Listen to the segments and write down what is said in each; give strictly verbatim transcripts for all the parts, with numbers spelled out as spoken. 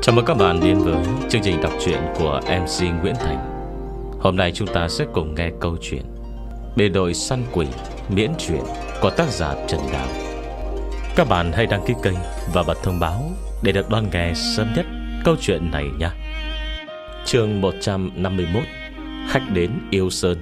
Chào mừng các bạn đến với chương trình đọc truyện của em xê Nguyễn Thành. Hôm nay chúng ta sẽ cùng nghe câu chuyện Bề đội săn quỷ miễn truyện của tác giả Trần Đào. Các bạn hãy đăng ký kênh và bật thông báo để được đón nghe sớm nhất câu chuyện này nhé. Chương một trăm năm mươi mốt. Khách đến Yêu Sơn.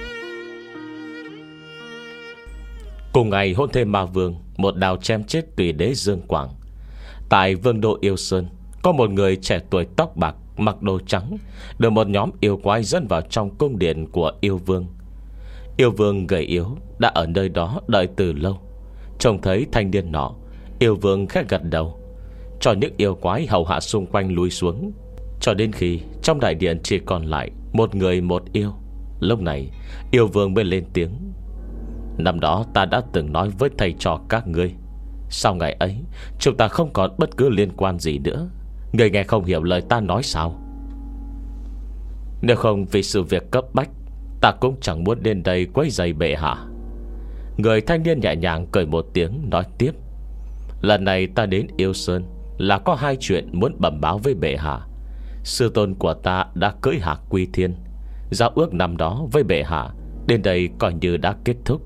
Cùng ngày hôn thê ma vương một đao chém chết tùy đế Dương Quảng. Tại vương đô Yêu Sơn, có một người trẻ tuổi tóc bạc, mặc đồ trắng, được một nhóm yêu quái dẫn vào trong cung điện của yêu vương. Yêu vương gầy yếu đã ở nơi đó đợi từ lâu. Trông thấy thanh niên nọ, yêu vương khẽ gật đầu, cho những yêu quái hầu hạ xung quanh lùi xuống, cho đến khi trong đại điện chỉ còn lại một người một yêu. Lúc này yêu vương mới lên tiếng: Năm đó ta đã từng nói với thầy trò các ngươi, sau ngày ấy chúng ta không còn bất cứ liên quan gì nữa. Người nghe không hiểu lời ta nói sao? Nếu không vì sự việc cấp bách, ta cũng chẳng muốn đến đây quấy rầy bệ hạ. Người thanh niên nhẹ nhàng cười một tiếng nói tiếp: Lần này ta đến Yêu Sơn là có hai chuyện muốn bẩm báo với bệ hạ. Sư tôn của ta đã cưỡi hạc quy thiên. Giao ước năm đó với bệ hạ đến đây coi như đã kết thúc.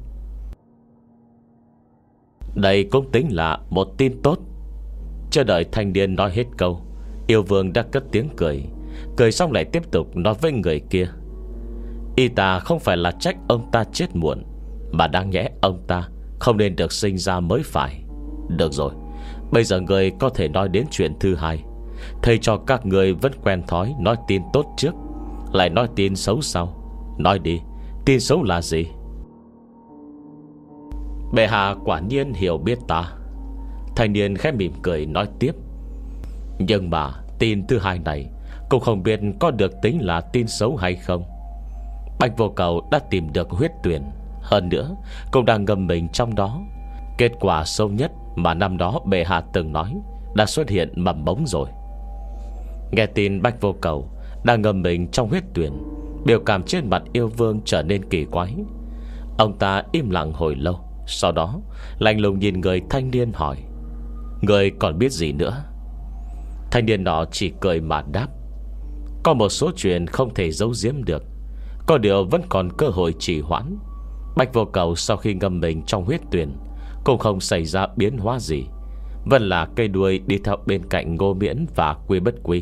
Đây cũng tính là một tin tốt. Chờ đợi thanh niên nói hết câu, yêu vương đã cất tiếng cười. Cười xong lại tiếp tục nói với người kia: Y ta không phải là trách ông ta chết muộn, mà đáng nhẽ ông ta không nên được sinh ra mới phải. Được rồi, bây giờ người có thể nói đến chuyện thứ hai. Thầy cho các người vẫn quen thói nói tin tốt trước, lại nói tin xấu sau. Nói đi, tin xấu là gì? Bệ hạ quả nhiên hiểu biết ta. Thanh niên khẽ mỉm cười nói tiếp: Nhưng mà tin thứ hai này cũng không biết có được tính là tin xấu hay không. Bạch Vô Cầu đã tìm được huyết tuyển, hơn nữa cũng đang ngâm mình trong đó. Kết quả sâu nhất mà năm đó bệ hạ từng nói đã xuất hiện mầm mống rồi. Nghe tin Bạch Vô Cầu đang ngâm mình trong huyết tuyển, biểu cảm trên mặt yêu vương trở nên kỳ quái. Ông ta im lặng hồi lâu, sau đó lạnh lùng nhìn người thanh niên hỏi: Người còn biết gì nữa? Thanh niên nọ chỉ cười mà đáp: Có một số chuyện không thể giấu giếm được, có điều vẫn còn cơ hội trì hoãn. Bạch Vô Cầu sau khi ngâm mình trong huyết tuyển cũng không xảy ra biến hóa gì, vẫn là cây đuôi đi theo bên cạnh Ngô Miễn và Quy Bất Quy.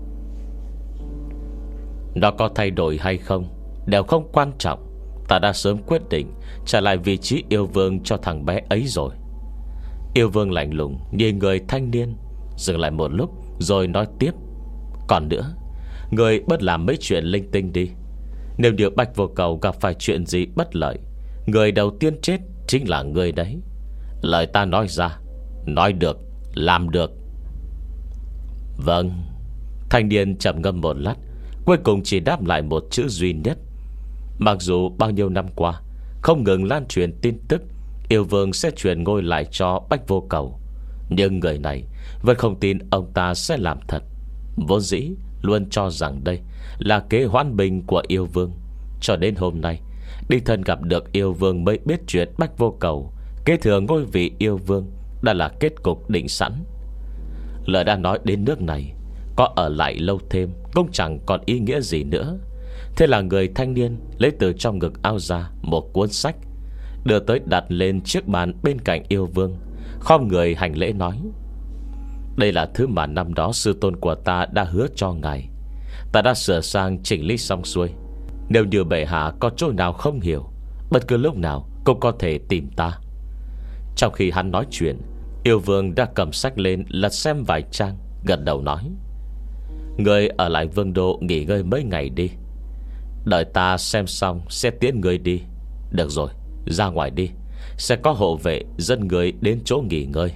Nó có thay đổi hay không đều không quan trọng. Ta đã sớm quyết định trả lại vị trí yêu vương cho thằng bé ấy rồi. Yêu vương lạnh lùng nhìn người thanh niên, dừng lại một lúc rồi nói tiếp: Còn nữa, người bớt làm mấy chuyện linh tinh đi. Nếu như Bạch Vô Cầu gặp phải chuyện gì bất lợi, người đầu tiên chết chính là người đấy. Lời ta nói ra, nói được, làm được. Vâng. Thanh niên trầm ngâm một lát, cuối cùng chỉ đáp lại một chữ duy nhất. Mặc dù bao nhiêu năm qua không ngừng lan truyền tin tức yêu vương sẽ truyền ngôi lại cho Bạch Vô Cầu, nhưng người này vẫn không tin ông ta sẽ làm thật. Vốn dĩ luôn cho rằng đây là kế hoãn binh của yêu vương. Cho đến hôm nay đích thân gặp được yêu vương mới biết chuyện Bạch Vô Cầu kế thừa ngôi vị yêu vương đã là kết cục định sẵn. Lời đã nói đến nước này, có ở lại lâu thêm cũng chẳng còn ý nghĩa gì nữa. Thế là người thanh niên lấy từ trong ngực áo ra một cuốn sách, đưa tới đặt lên chiếc bàn bên cạnh yêu vương, khom người hành lễ nói: Đây là thứ mà năm đó sư tôn của ta đã hứa cho ngài. Ta đã sửa sang chỉnh lý xong xuôi. Nếu như bệ hạ có chỗ nào không hiểu, bất cứ lúc nào cũng có thể tìm ta. Trong khi hắn nói chuyện, yêu vương đã cầm sách lên lật xem vài trang, gật đầu nói: Người ở lại vương đô nghỉ ngơi mấy ngày đi, đợi ta xem xong sẽ tiễn người đi. Được rồi, ra ngoài đi, sẽ có hộ vệ dẫn người đến chỗ nghỉ ngơi.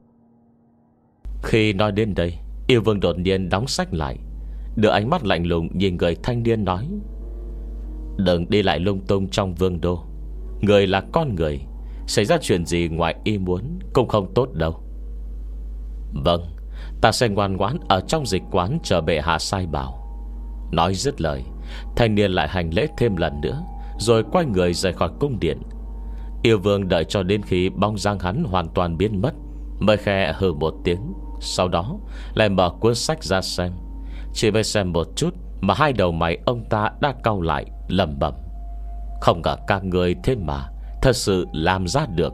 Khi nói đến đây, yêu vương đột nhiên đóng sách lại, đưa ánh mắt lạnh lùng nhìn người thanh niên nói: Đừng đi lại lung tung trong vương đô. Người là con người, xảy ra chuyện gì ngoài ý muốn cũng không tốt đâu. Vâng, ta sẽ ngoan ngoãn ở trong dịch quán chờ bệ hạ sai bảo. Nói dứt lời, thanh niên lại hành lễ thêm lần nữa, rồi quay người rời khỏi cung điện. Yêu vương đợi cho đến khi bóng dáng hắn hoàn toàn biến mất, mới khẽ hừ một tiếng, Sau đó lại mở cuốn sách ra xem. Chỉ mới xem một chút mà hai đầu mày ông ta đã cau lại, lẩm bẩm: không ngờ các người thế mà thật sự làm ra được.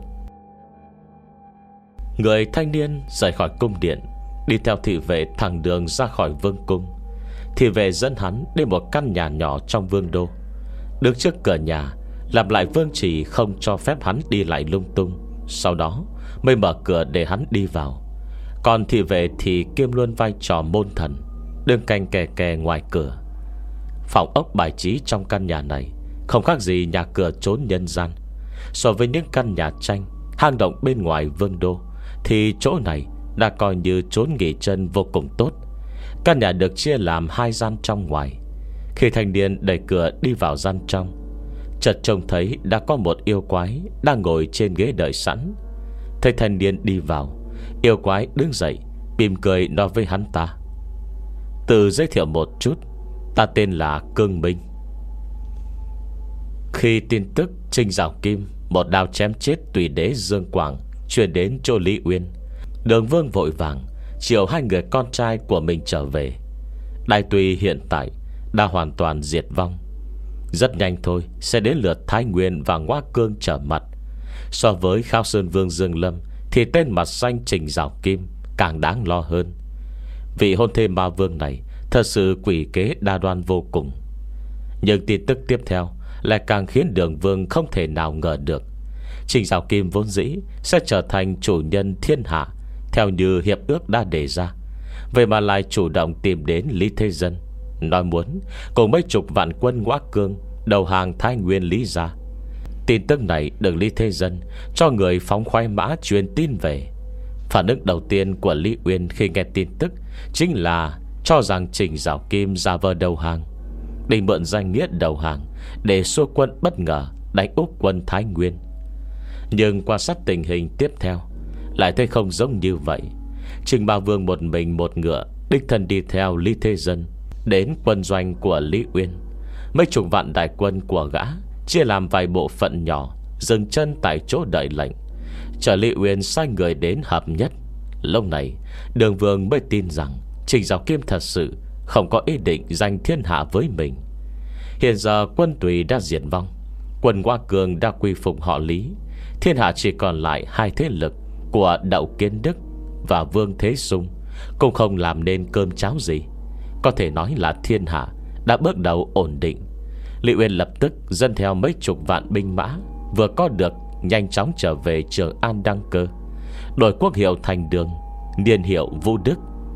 Người thanh niên rời khỏi cung điện, đi theo thị vệ thẳng đường ra khỏi vương cung. Thị vệ dẫn hắn đến một căn nhà nhỏ trong vương đô. Đứng trước cửa nhà, làm lại vương chỉ không cho phép hắn đi lại lung tung. Sau đó mới mở cửa để hắn đi vào. Còn thị vệ thì kiêm luôn vai trò môn thần, đứng canh kè kè ngoài cửa. Phòng ốc bài trí trong căn nhà này không khác gì nhà cửa chốn nhân gian. So với những căn nhà tranh, hang động bên ngoài vương đô, thì chỗ này đã coi như chốn nghỉ chân vô cùng tốt. Căn nhà được chia làm hai gian trong ngoài. Khi thanh niên đẩy cửa đi vào gian trong, chợt trông thấy đã có một yêu quái đang ngồi trên ghế đợi sẵn. Thấy thanh niên đi vào, yêu quái đứng dậy, mỉm cười nói với hắn ta: tự giới thiệu một chút, ta tên là Cương Minh. Khi tin tức Trình Giảo Kim một đao chém chết tùy đế Dương Quảng truyền đến chỗ Lý Uyên, Đường Vương vội vàng chiều hai người con trai của mình trở về. Đại Tùy hiện tại đã hoàn toàn diệt vong. Rất nhanh thôi sẽ đến lượt Thái Nguyên và Ngoa Cương trở mặt. So với Khao Sơn Vương Dương Lâm thì tên mặt xanh Trình Giảo Kim càng đáng lo hơn. Vị hôn thê ma vương này thật sự quỷ kế đa đoan vô cùng. Nhưng tin tức tiếp theo lại càng khiến Đường Vương không thể nào ngờ được. Trình Giảo Kim vốn dĩ sẽ trở thành chủ nhân thiên hạ theo như hiệp ước đã đề ra, vậy mà lại chủ động tìm đến Lý Thế Dân, nói muốn cùng mấy chục vạn quân Ngoa Cương đầu hàng Thái Nguyên Lý gia. Tin tức này được Lý Thế Dân cho người phóng khoái mã truyền tin về. Phản ứng đầu tiên của Lý Uyên khi nghe tin tức chính là cho rằng Trình Giảo Kim giả vờ đầu hàng, định mượn danh nghĩa đầu hàng để xua quân bất ngờ đánh úp quân Thái Nguyên. Nhưng quan sát tình hình tiếp theo lại thấy không giống như vậy. Trình Ba Vương một mình một ngựa đích thân đi theo Lý Thế Dân đến quân doanh của Lý Uyên. Mấy chục vạn đại quân của gã chia làm vài bộ phận nhỏ, dừng chân tại chỗ đợi lệnh, chờ Lý Uyên sai người đến hợp nhất. Lúc này Đường Vương mới tin rằng Trình Giảo Kim thật sự không có ý định giành thiên hạ với mình. Hiện giờ quân Tùy đã diệt vong, quân Ngoa Cương đã quy phục họ Lý. Thiên hạ chỉ còn lại hai thế lực của Đậu Kiến Đức và Vương Thế Sung, cũng không làm nên cơm cháo gì. Có thể nói là thiên hạ đã bước đầu ổn định. Lý Uyên lập tức dẫn theo mấy chục vạn binh mã vừa có được nhanh chóng trở về Trường An đăng cơ, đổi quốc hiệu thành Đường, niên hiệu Vũ Đức.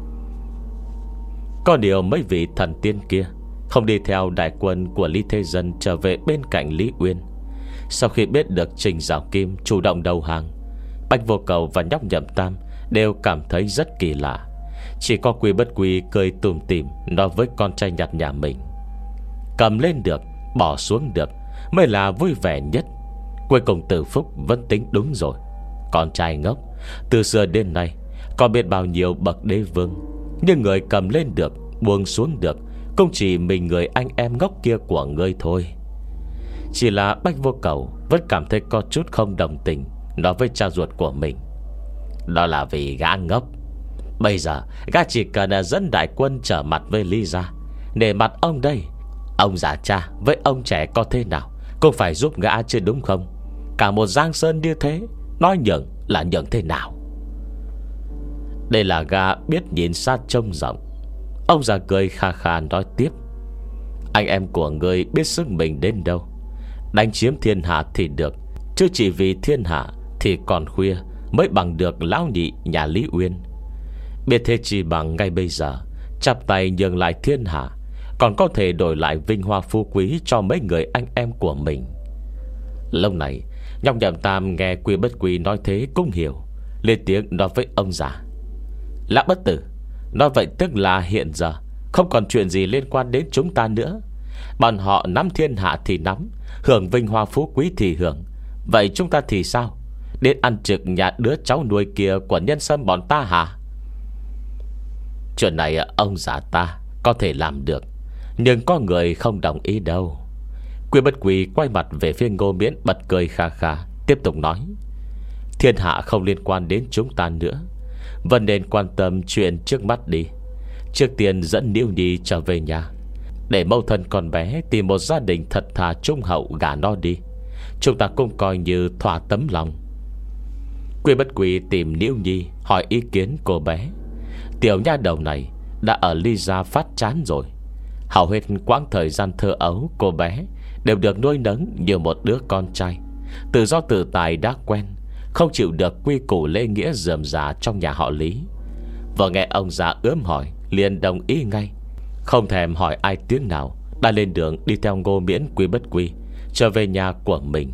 Có điều mấy vị thần tiên kia không đi theo đại quân của Lý Thế Dân trở về bên cạnh Lý Uyên. Sau khi biết được Trình Giảo Kim chủ động đầu hàng, Bạch Vô Cầu và Nhóc Nhậm Tam đều cảm thấy rất kỳ lạ. Chỉ có Quy Bất Quy cười tủm tỉm nói với con trai nhặt nhà mình: cầm lên được, bỏ xuống được mới là vui vẻ nhất. Cuối cùng Từ Phúc vẫn tính đúng rồi. Con trai ngốc, từ xưa đến nay có biết bao nhiêu bậc đế vương, nhưng người cầm lên được, buông xuống được cũng chỉ mình người anh em ngốc kia của ngươi thôi. Chỉ là Bạch Vô Cầu vẫn cảm thấy có chút không đồng tình, nói với cha ruột của mình: đó là vì gã ngốc. Bây giờ gã chỉ cần dẫn đại quân trở mặt với Lý gia, nể mặt ông đây. Ông già cha với ông trẻ có thế nào cũng phải giúp gã chứ đúng không? Cả một giang sơn như thế, nói nhường là nhường thế nào? Đây là gã biết nhìn xa trông rộng. Ông già cười kha kha nói tiếp: anh em của ngươi biết sức mình đến đâu. Đánh chiếm thiên hạ thì được, chứ chỉ vì thiên hạ thì còn khuya mới bằng được lão nhị nhà Lý Uyên. Biết thế chỉ bằng ngay bây giờ chắp tay nhường lại thiên hạ, còn có thể đổi lại vinh hoa phú quý cho mấy người anh em của mình. Lúc này Nhóc Nhậm Tam nghe Quy Bất Quy nói thế cũng hiểu, lên tiếng nói với ông già: Lão bất tử, nói vậy tức là hiện giờ không còn chuyện gì liên quan đến chúng ta nữa. Bọn họ nắm thiên hạ thì nắm, hưởng vinh hoa phú quý thì hưởng, vậy chúng ta thì sao? Đến ăn trực nhà đứa cháu nuôi kia của nhân sâm bọn ta hả? Chuyện này ông già ta có thể làm được, nhưng có người không đồng ý đâu. Quy Bất Quy quay mặt về phía Ngô Miễn, bật cười kha kha, tiếp tục nói: thiên hạ không liên quan đến chúng ta nữa. vẫn nên quan tâm chuyện trước mắt đi. Trước tiên dẫn Niêu Nhi trở về nhà, để mẫu thân con bé tìm một gia đình thật thà trung hậu gả nó đi. Chúng ta cũng coi như thỏa tấm lòng. Quy Bất Quy tìm Niêu Nhi hỏi ý kiến cô bé. Tiểu nha đầu này đã ở ly gia phát chán rồi. Hầu hết quãng thời gian thơ ấu cô bé đều được nuôi nấng như một đứa con trai, tự do tự tại đã quen, không chịu được quy củ lễ nghĩa rườm rà trong nhà họ Lý. Vừa nghe ông già ướm hỏi, liền đồng ý ngay, không thèm hỏi ai tiếng nào, đã lên đường đi theo Ngô Miễn Quy Bất Quy trở về nhà của mình.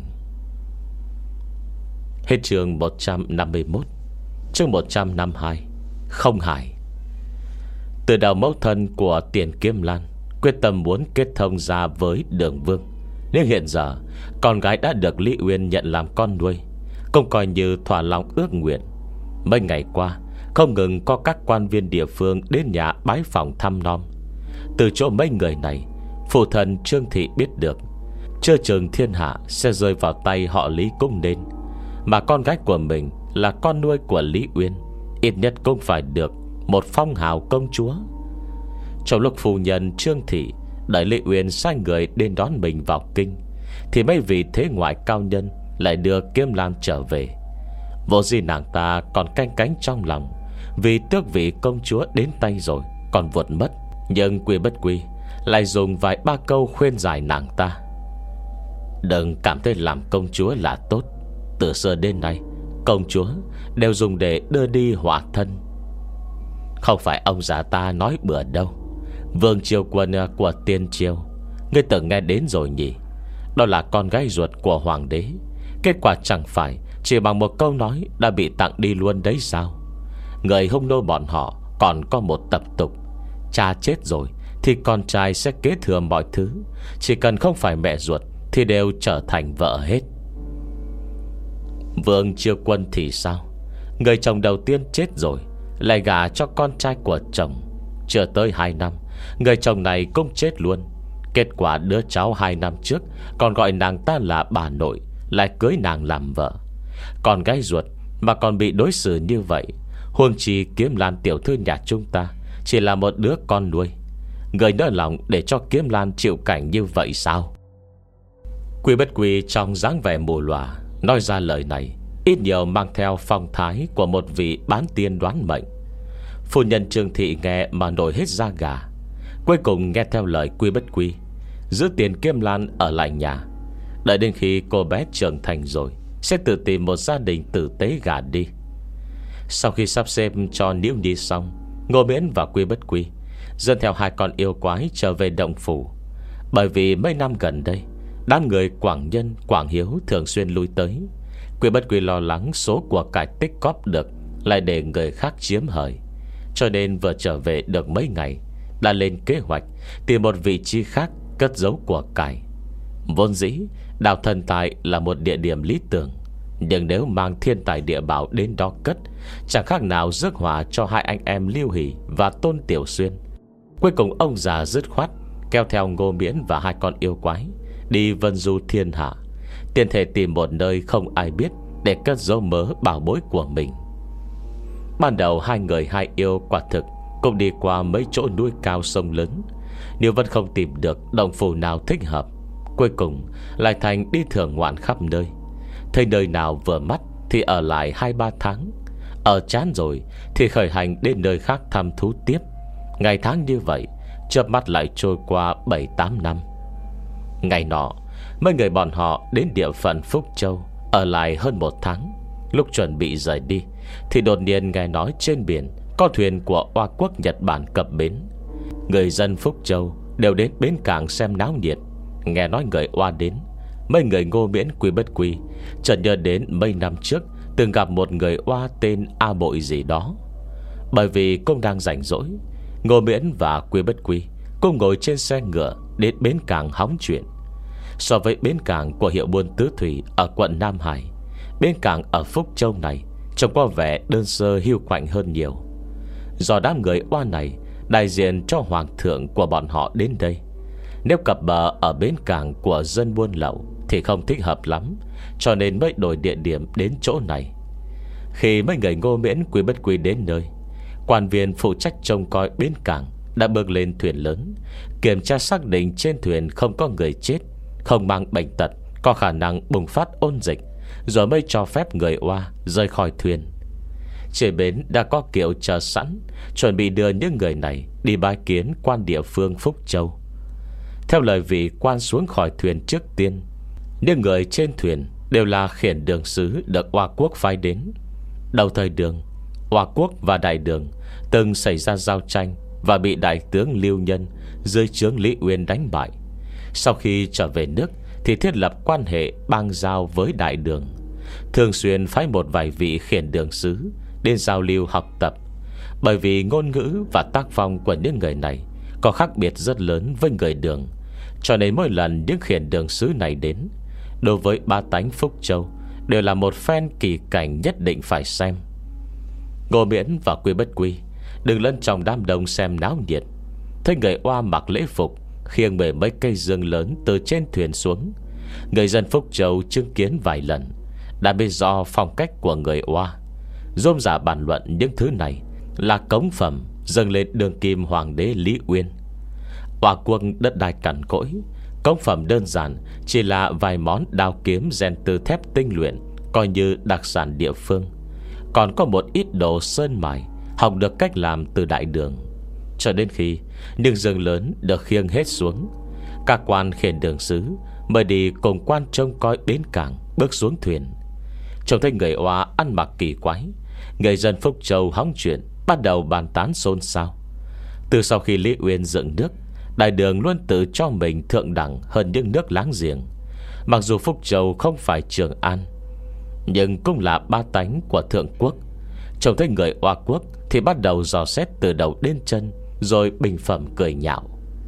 Hết chương một trăm năm mươi mốt. Chương một trăm năm mươi hai. Không hài. Từ đầu mẫu thân của Tiền Kiếm Lan quyết tâm muốn kết thông ra với Đường Vương, nhưng hiện giờ con gái đã được Lý Uyên nhận làm con nuôi, cũng coi như thỏa lòng ước nguyện. Mấy ngày qua không ngừng có các quan viên địa phương đến nhà bái phỏng thăm nom. Từ chỗ mấy người này, phụ thần Trương Thị biết được chưa chừng thiên hạ sẽ rơi vào tay họ Lý cũng nên. Mà con gái của mình là con nuôi của Lý Uyên, ít nhất cũng phải được một phong hào công chúa. Trong lúc phu nhân Trương Thị đợi Lý Uyên sai người đến đón mình vào kinh, thì mấy vị thế ngoại cao nhân lại đưa Kiếm Lan trở về. Vô gì nàng ta còn canh cánh trong lòng, vì tước vị công chúa đến tay rồi còn vụt mất. Nhưng Quy Bất Quy lại dùng vài ba câu khuyên giải nàng ta: đừng cảm thấy làm công chúa là tốt. Từ xưa đến nay, công chúa đều dùng để đưa đi họa thân. Không phải ông già ta nói bừa đâu. Vương Triều Quân của Tiên Triều, ngươi từng nghe đến rồi nhỉ? Đó là con gái ruột của hoàng đế. Kết quả chẳng phải chỉ bằng một câu nói đã bị tặng đi luôn đấy sao? Người hung nô bọn họ còn có một tập tục: cha chết rồi thì con trai sẽ kế thừa mọi thứ, chỉ cần không phải mẹ ruột thì đều trở thành vợ hết. Vương Triều Quân thì sao? Người chồng đầu tiên chết rồi, lại gả cho con trai của chồng. Chưa tới hai năm, người chồng này cũng chết luôn. Kết quả đứa cháu hai năm trước còn gọi nàng ta là bà nội, lại cưới nàng làm vợ. Con gái ruột mà còn bị đối xử như vậy, huống chi Kiếm Lan tiểu thư nhà chúng ta chỉ là một đứa con nuôi. Người nỡ lòng để cho Kiếm Lan chịu cảnh như vậy sao? Quy Bất Quy trong dáng vẻ mù lòa nói ra lời này, ít nhiều mang theo phong thái của một vị bán tiên đoán mệnh. Phu nhân Trương Thị nghe mà nổi hết da gà. Cuối cùng nghe theo lời Quy Bất Quy, giữ Tiền Kiếm Lan ở lại nhà, đợi đến khi cô bé trưởng thành rồi sẽ tự tìm một gia đình tử tế gả đi. Sau khi sắp xếp cho Niêu Nhi xong, Ngô Miễn và Quy Bất Quy dẫn theo hai con yêu quái trở về động phủ. Bởi vì mấy năm gần đây, đám người Quảng Nhân, Quảng Hiếu thường xuyên lui tới. Quy Bất Quy lo lắng số của cải tích cóp được lại để người khác chiếm hời, cho nên vừa trở về được mấy ngày đã lên kế hoạch tìm một vị trí khác cất giấu của cải. Vốn dĩ đảo Thần Tài là một địa điểm lý tưởng, nhưng nếu mang thiên tài địa bảo đến đó cất, chẳng khác nào rước họa cho hai anh em Lưu Hỷ và Tôn Tiểu Xuyên. Cuối cùng ông già dứt khoát kéo theo Ngô Miễn và hai con yêu quái đi vân du thiên hạ, tiền thể tìm một nơi không ai biết để cất giấu mớ bảo bối của mình. Ban đầu hai người hai yêu quả thực cũng đi qua mấy chỗ núi cao sông lớn, nhưng vẫn không tìm được động phủ nào thích hợp. Cuối cùng lại thành đi thưởng ngoạn khắp nơi, thấy nơi nào vừa mắt thì ở lại hai ba tháng, ở chán rồi thì khởi hành đến nơi khác thăm thú tiếp. Ngày tháng như vậy chớp mắt lại trôi qua bảy tám năm. Ngày nọ, mấy người bọn họ đến địa phận Phúc Châu ở lại hơn một tháng. Lúc chuẩn bị rời đi thì đột nhiên nghe nói trên biển có thuyền của Oa quốc Nhật Bản cập bến. Người dân Phúc Châu đều đến bến cảng xem náo nhiệt. Nghe nói người Oa đến, mấy người Ngô Miễn Quy Bất Quy chợt nhớ đến mấy năm trước từng gặp một người Oa tên A Bội gì đó. Bởi vì cũng đang rảnh rỗi, Ngô Miễn và Quy Bất Quy cùng ngồi trên xe ngựa đến bến cảng hóng chuyện. So với bến cảng của hiệu buôn Tứ Thủy ở quận Nam Hải, bến cảng ở Phúc Châu này trông có vẻ đơn sơ hiu quạnh hơn nhiều. Do đám người Oa này đại diện cho hoàng thượng của bọn họ đến đây, nếu cập bờ ở bến cảng của dân buôn lậu thì không thích hợp lắm, cho nên mới đổi địa điểm đến chỗ này. Khi mấy người Ngô Miễn Quý Bất Quý đến nơi, quan viên phụ trách trông coi bến cảng đã bước lên thuyền lớn, kiểm tra xác định trên thuyền không có người chết, không mang bệnh tật có khả năng bùng phát ôn dịch, rồi mới cho phép người Oa rời khỏi thuyền. Trên bến đã có kiệu chờ sẵn, chuẩn bị đưa những người này đi bái kiến quan địa phương Phúc Châu. Theo lời vị quan xuống khỏi thuyền trước tiên, những người trên thuyền đều là khiển đường sứ được Oa quốc phái đến. Đầu thời Đường, Oa quốc và Đại Đường từng xảy ra giao tranh và bị đại tướng Lưu Nhân dưới trướng Lý Uyên đánh bại. Sau khi trở về nước thì thiết lập quan hệ bang giao với Đại Đường, thường xuyên phái một vài vị khiển đường sứ đến giao lưu học tập. Bởi vì ngôn ngữ và tác phong của những người này có khác biệt rất lớn với người Đường, cho nên mỗi lần những khiển đường sứ này đến, đối với ba tánh Phúc Châu đều là một phen kỳ cảnh nhất định phải xem. Ngô Miễn và Quý Bất Quý đừng lẫn trong đám đông xem náo nhiệt, thấy người Oa mặc lễ phục khiêng mười mấy cây dương lớn từ trên thuyền xuống. Người dân Phúc Châu chứng kiến vài lần đã biết rõ phong cách của người Oa, rôm rả bàn luận những thứ này là cống phẩm dâng lên đương kim hoàng đế Lý Uyên. Oa quân đất đai cằn cỗi, cống phẩm đơn giản chỉ là vài món đao kiếm rèn từ thép tinh luyện, coi như đặc sản địa phương. Còn có một ít đồ sơn mài học được cách làm từ Đại Đường. Cho đến khi những dương lớn được khiêng hết xuống, các quan khiển đường sứ mới đi cùng quan trông coi bến cảng bước xuống thuyền. Trông thấy người Oa ăn mặc kỳ quái, người dân Phúc Châu hóng chuyện, bắt đầu bàn tán xôn xao. Từ sau khi Lý Uyên dựng nước, Đại Đường luôn tự cho mình thượng đẳng hơn những nước láng giềng. Mặc dù Phúc Châu không phải Trường An, nhưng cũng là ba tánh của thượng quốc. Trông thấy người Oa quốc thì bắt đầu dò xét từ đầu đến chân, rồi bình phẩm cười nhạo.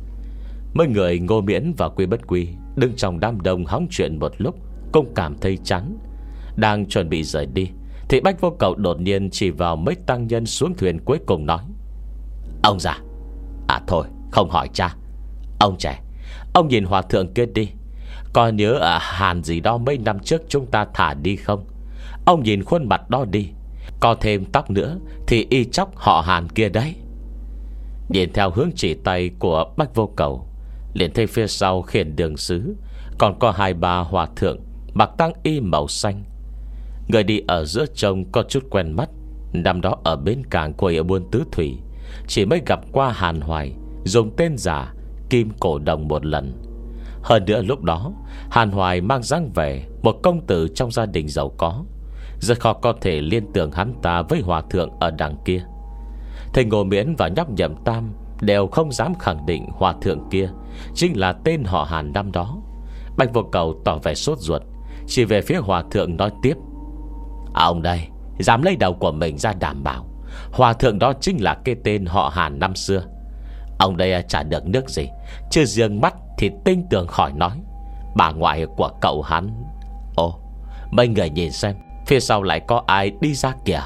Mấy người Ngô Miễn và Quý Bất Quý đứng trong đám đông hóng chuyện một lúc cũng cảm thấy chán. Đang chuẩn bị rời đi thì Bách Vô Cầu đột nhiên chỉ vào mấy tăng nhân xuống thuyền cuối cùng nói: Ông già, à thôi không hỏi cha. Ông trẻ, ông nhìn hòa thượng kia đi, có nhớ ở Hàn gì đó mấy năm trước chúng ta thả đi không? Ông nhìn khuôn mặt đó đi, có thêm tóc nữa thì y chóc họ Hàn kia đấy. Nhìn theo hướng chỉ tay của Bách Vô Cầu, liền thấy phía sau khiển đường sứ còn có hai ba hòa thượng mặc tăng y màu xanh. Người đi ở giữa trông có chút quen mắt, năm đó ở bến cảng của ở buôn Tứ Thủy chỉ mới gặp qua Hàn Hoài dùng tên giả Kim Cổ Đồng một lần. Hơn nữa lúc đó Hàn Hoài mang dáng vẻ một công tử trong gia đình giàu có, rất khó có thể liên tưởng hắn ta với hòa thượng ở đằng kia. Thầy Ngô Miễn và nhóc Nhậm Tam đều không dám khẳng định hòa thượng kia chính là tên họ Hàn năm đó. Bạch Vô Cầu tỏ vẻ sốt ruột, chỉ về phía hòa thượng nói tiếp: à, ông đây dám lấy đầu của mình ra đảm bảo hòa thượng đó chính là cái tên họ Hàn năm xưa. Ông đây chả được nước gì, chứ riêng mắt thì tinh tường khỏi nói. Bà ngoại của cậu hắn. Ồ, mấy người nhìn xem, phía sau lại có ai đi ra kìa.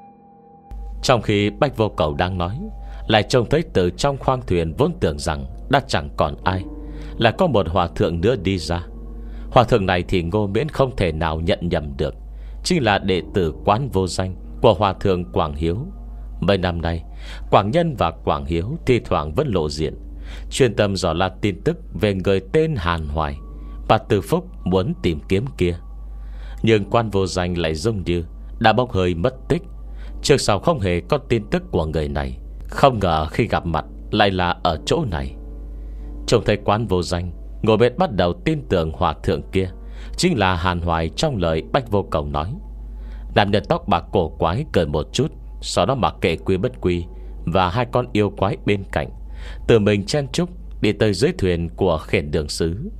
Trong khi Bách Vô Cầu đang nói, lại trông thấy từ trong khoang thuyền vốn tưởng rằng đã chẳng còn ai, là có một hòa thượng nữa đi ra. Hòa thượng này thì Ngô Miễn không thể nào nhận nhầm được, chính là đệ tử quán vô danh của hòa thượng Quảng Hiếu. Mấy năm nay, Quảng Nhân và Quảng Hiếu thi thoảng vẫn lộ diện, chuyên tâm dò la tin tức về người tên Hàn Hoài và Từ Phúc muốn tìm kiếm kia. Nhưng quan vô danh lại giống như đã bốc hơi mất tích, trước sau không hề có tin tức của người này. Không ngờ khi gặp mặt lại là ở chỗ này. Trông thấy quán vô danh, Ngô Miễn bắt đầu tin tưởng hòa thượng kia chính là Hàn Hoài trong lời Bách Vô Cầu nói. Nam nhân tóc bạc cổ quái cười một chút, sau đó mặc kệ Quý Bất Quý và hai con yêu quái bên cạnh, tự mình chen chúc đi tới dưới thuyền của khiển đường sứ.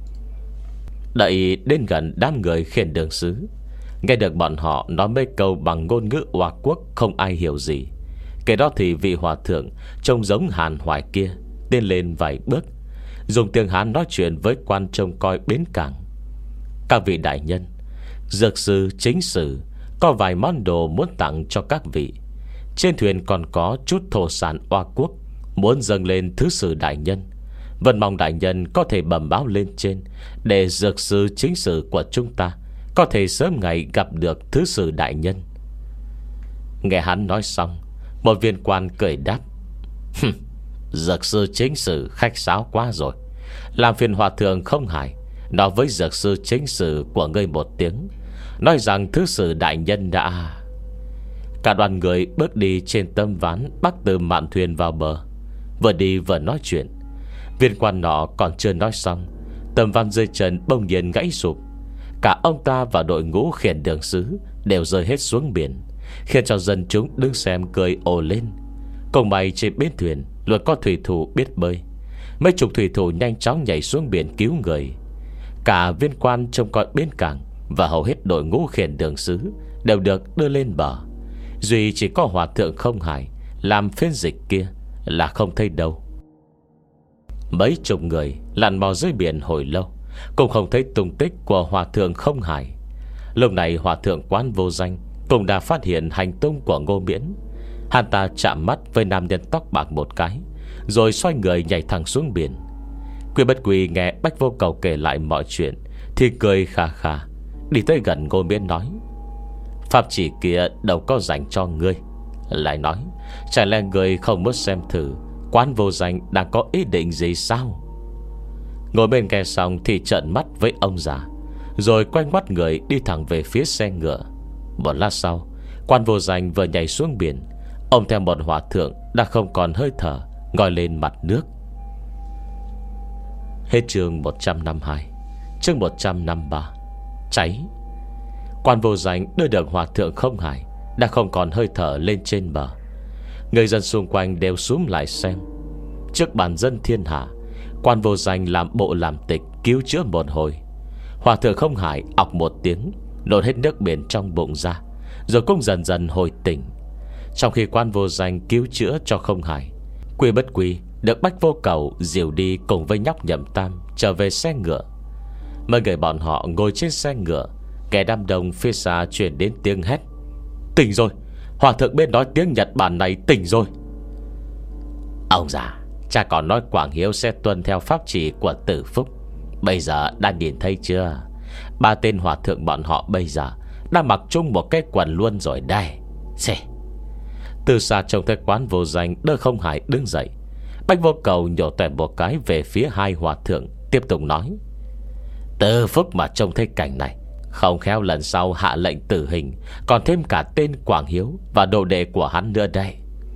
Đợi đến gần đám người khiển đường sứ, nghe được bọn họ nói mấy câu bằng ngôn ngữ Oa quốc không ai hiểu gì. Kể đó thì vị hòa thượng trông giống Hàn Hoài kia tiến lên vài bước, dùng tiếng Hán nói chuyện với quan trông coi bến cảng: các vị đại nhân, dược sư chính sử có vài món đồ muốn tặng cho các vị. Trên thuyền còn có chút thổ sản Oa quốc muốn dâng lên thứ sử đại nhân. Vẫn mong đại nhân có thể bẩm báo lên trên, để dược sư chính sử của chúng ta có thể sớm ngày gặp được thứ sử đại nhân. Nghe hắn nói xong, một viên quan cười đáp: Dược sư chính sử khách sáo quá rồi. Làm phiền hòa thượng không hài nói với dược sư chính sử của ngươi một tiếng, nói rằng thứ sử đại nhân đã... Cả đoàn người bước đi trên tấm ván bắc từ mạn thuyền vào bờ. Vừa đi vừa nói chuyện. Viên quan nọ còn chưa nói xong, tấm ván dưới chân bỗng nhiên gãy sụp. Cả ông ta và đội ngũ khiển đường sứ đều rơi hết xuống biển, khiến cho dân chúng đứng xem cười ồ lên. Cùng may trên bến thuyền luôn có thủy thủ biết bơi. Mấy chục thủy thủ nhanh chóng nhảy xuống biển cứu người. Cả viên quan trông coi bến cảng và hầu hết đội ngũ khiển đường sứ đều được đưa lên bờ. Duy chỉ có hòa thượng không hài làm phiên dịch kia là không thấy đâu. Mấy chục người lặn mò dưới biển hồi lâu cũng không thấy tung tích của hòa thượng không hài. Lúc này hòa thượng Quán Vô Danh cũng đã phát hiện hành tung của Ngô Miễn. Hắn ta chạm mắt với nam nhân tóc bạc một cái, rồi xoay người nhảy thẳng xuống biển. Quy Bất Quy nghe Bách Vô Cầu kể lại mọi chuyện thì cười khà khà, đi tới gần Ngô Miễn nói: Pháp chỉ kia đâu có dành cho ngươi. Lại nói, chả lẽ ngươi không muốn xem thử Quán Vô Danh đang có ý định gì sao? Ngồi bên nghe xong thì trợn mắt với ông già, rồi quay ngoắt người đi thẳng về phía xe ngựa. Một lát sau, Quan Vô Danh vừa nhảy xuống biển, ông theo một hòa thượng đã không còn hơi thở ngồi lên mặt nước. Hết chương một trăm năm mươi hai. Chương một trăm năm mươi ba. Cháy. Quan Vô Danh đưa được hòa thượng không hài đã không còn hơi thở lên trên bờ. Người dân xung quanh đều xúm lại xem. Trước bàn dân thiên hạ, Quan Vô Danh làm bộ làm tịch cứu chữa một hồi. Hòa thượng không hài ọc một tiếng, nôn hết nước biển trong bụng ra, rồi cũng dần dần hồi tỉnh. Trong khi Quan Vô Danh cứu chữa cho không hài, Quy Bất Quy được Bách Vô Cầu dìu đi cùng với nhóc Nhậm Tam trở về xe ngựa. Mấy người bọn họ ngồi trên xe ngựa, nghe đám đông phía xa truyền đến tiếng hét: Tỉnh rồi, hòa thượng bên nói tiếng Nhật Bản này tỉnh rồi. Ông già, cha còn nói Quảng Hiếu sẽ tuân theo pháp chỉ của Tử Phúc. Bây giờ đã nhìn thấy chưa? Ba tên hòa thượng bọn họ bây giờ đã mặc chung một cái quần luôn rồi đây. Xê. Từ xa trông thấy Quán Vô Danh đỡ không hài đứng dậy. Bách Vô Cầu nhổ toẹt một cái về phía hai hòa thượng, tiếp tục nói: Tử Phúc mà trông thấy cảnh này, không khéo lần sau hạ lệnh tử hình, còn thêm cả tên Quảng Hiếu và đồ đệ của hắn nữa đây.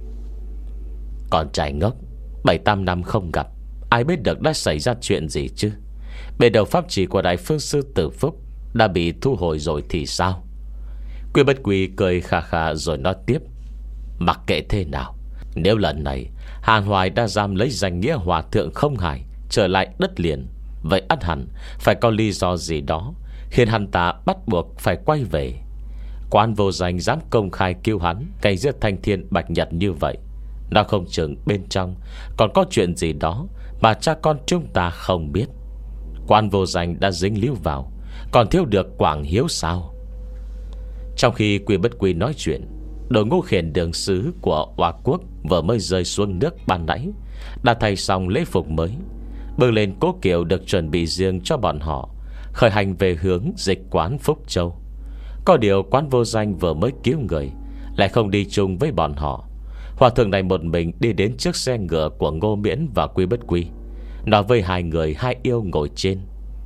Còn trai ngốc, bảy tám năm không gặp, ai biết được đã xảy ra chuyện gì chứ? Bề đầu pháp chỉ của Đại Phương Sư Tử Phúc đã bị thu hồi rồi thì sao? Quy Bất Quy cười khà khà rồi nói tiếp: Mặc kệ thế nào, nếu lần này Hàn Hoài đã giam lấy danh nghĩa hòa thượng không hài trở lại đất liền, vậy ắt hẳn phải có lý do gì đó khiến hắn ta bắt buộc phải quay về. Quan Vô Danh dám công khai kêu hắn gây giết thanh thiên bạch nhật như vậy, nó không chừng bên trong còn có chuyện gì đó mà cha con chúng ta không biết. Quan Vô Danh đã dính líu vào, còn thiếu được Quảng Hiếu sao? Trong khi Quy Bất Quy nói chuyện, đội ngũ khiển đường sứ của Hoa Quốc vừa mới rơi xuống nước ban nãy đã thay xong lễ phục mới, bưng lên cố kiệu được chuẩn bị riêng cho bọn họ, khởi hành về hướng dịch quán Phúc Châu. Có điều Quán Vô Danh vừa mới cứu người lại không đi chung với bọn họ. Hòa thượng này một mình đi đến trước xe ngựa của Ngô Miễn và Quy Bất Quy, nói với hai người hai yêu ngồi trên: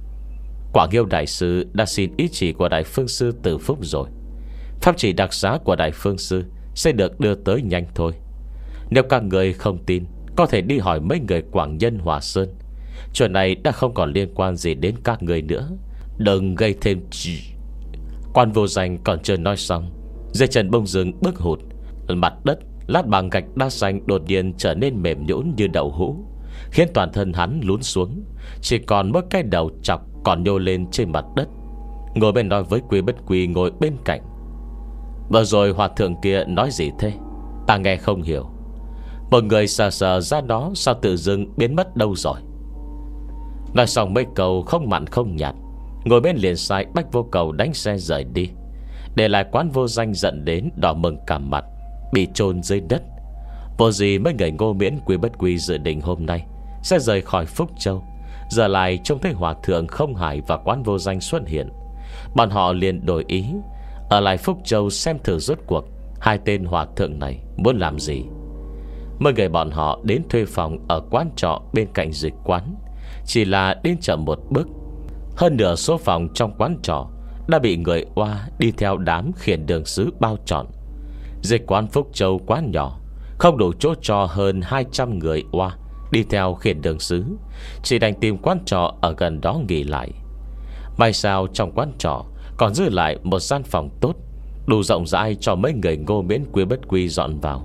Quảng Hiếu đại sư đã xin ý chỉ của Đại Phương Sư Tử Phúc rồi. Pháp chỉ đặc xá của Đại Phương Sư sẽ được đưa tới nhanh thôi. Nếu các người không tin, có thể đi hỏi mấy người Quảng Nhân Hòa Sơn. Chuyện này đã không còn liên quan gì đến các người nữa, đừng gây thêm chỉ. Quan Vô Danh còn chưa nói xong, dây chân bông dưng bước hụt. Mặt đất lát bằng gạch đá xanh đột nhiên trở nên mềm nhũn như đậu hũ, khiến toàn thân hắn lún xuống, chỉ còn mỗi cái đầu chọc còn nhô lên trên mặt đất. Ngồi bên nói với Quy Bất Quy ngồi bên cạnh: Vừa rồi hòa thượng kia nói gì thế? Ta nghe không hiểu. Một người sờ sờ ra đó, sao tự dưng biến mất đâu rồi? Nói xong mấy câu không mặn không nhạt, ngồi bên liền sai Bách Vô Cầu đánh xe rời đi, để lại Quán Vô Danh giận đến đỏ mừng cả mặt, bị chôn dưới đất. Vô gì mấy người Ngô Miễn Quy Bất Quy dự định hôm nay sẽ rời khỏi Phúc Châu, giờ lại trông thấy hòa thượng không hài và Quán Vô Danh xuất hiện. Bọn họ liền đổi ý, ở lại Phúc Châu xem thử rốt cuộc hai tên hòa thượng này muốn làm gì. Mấy người bọn họ đến thuê phòng ở quán trọ bên cạnh dịch quán, chỉ là đến chậm một bước. Hơn nửa số phòng trong quán trọ đã bị người oa đi theo đám khiển đường sứ bao trọn. Dịch quán Phúc Châu quá nhỏ, không đủ chỗ cho hơn hai trăm người oa đi theo khiển đường sứ, chỉ đành tìm quán trọ ở gần đó nghỉ lại. May sao trong quán trọ còn giữ lại một gian phòng tốt, đủ rộng rãi cho mấy người Ngô Miễn Quy Bất Quy dọn vào.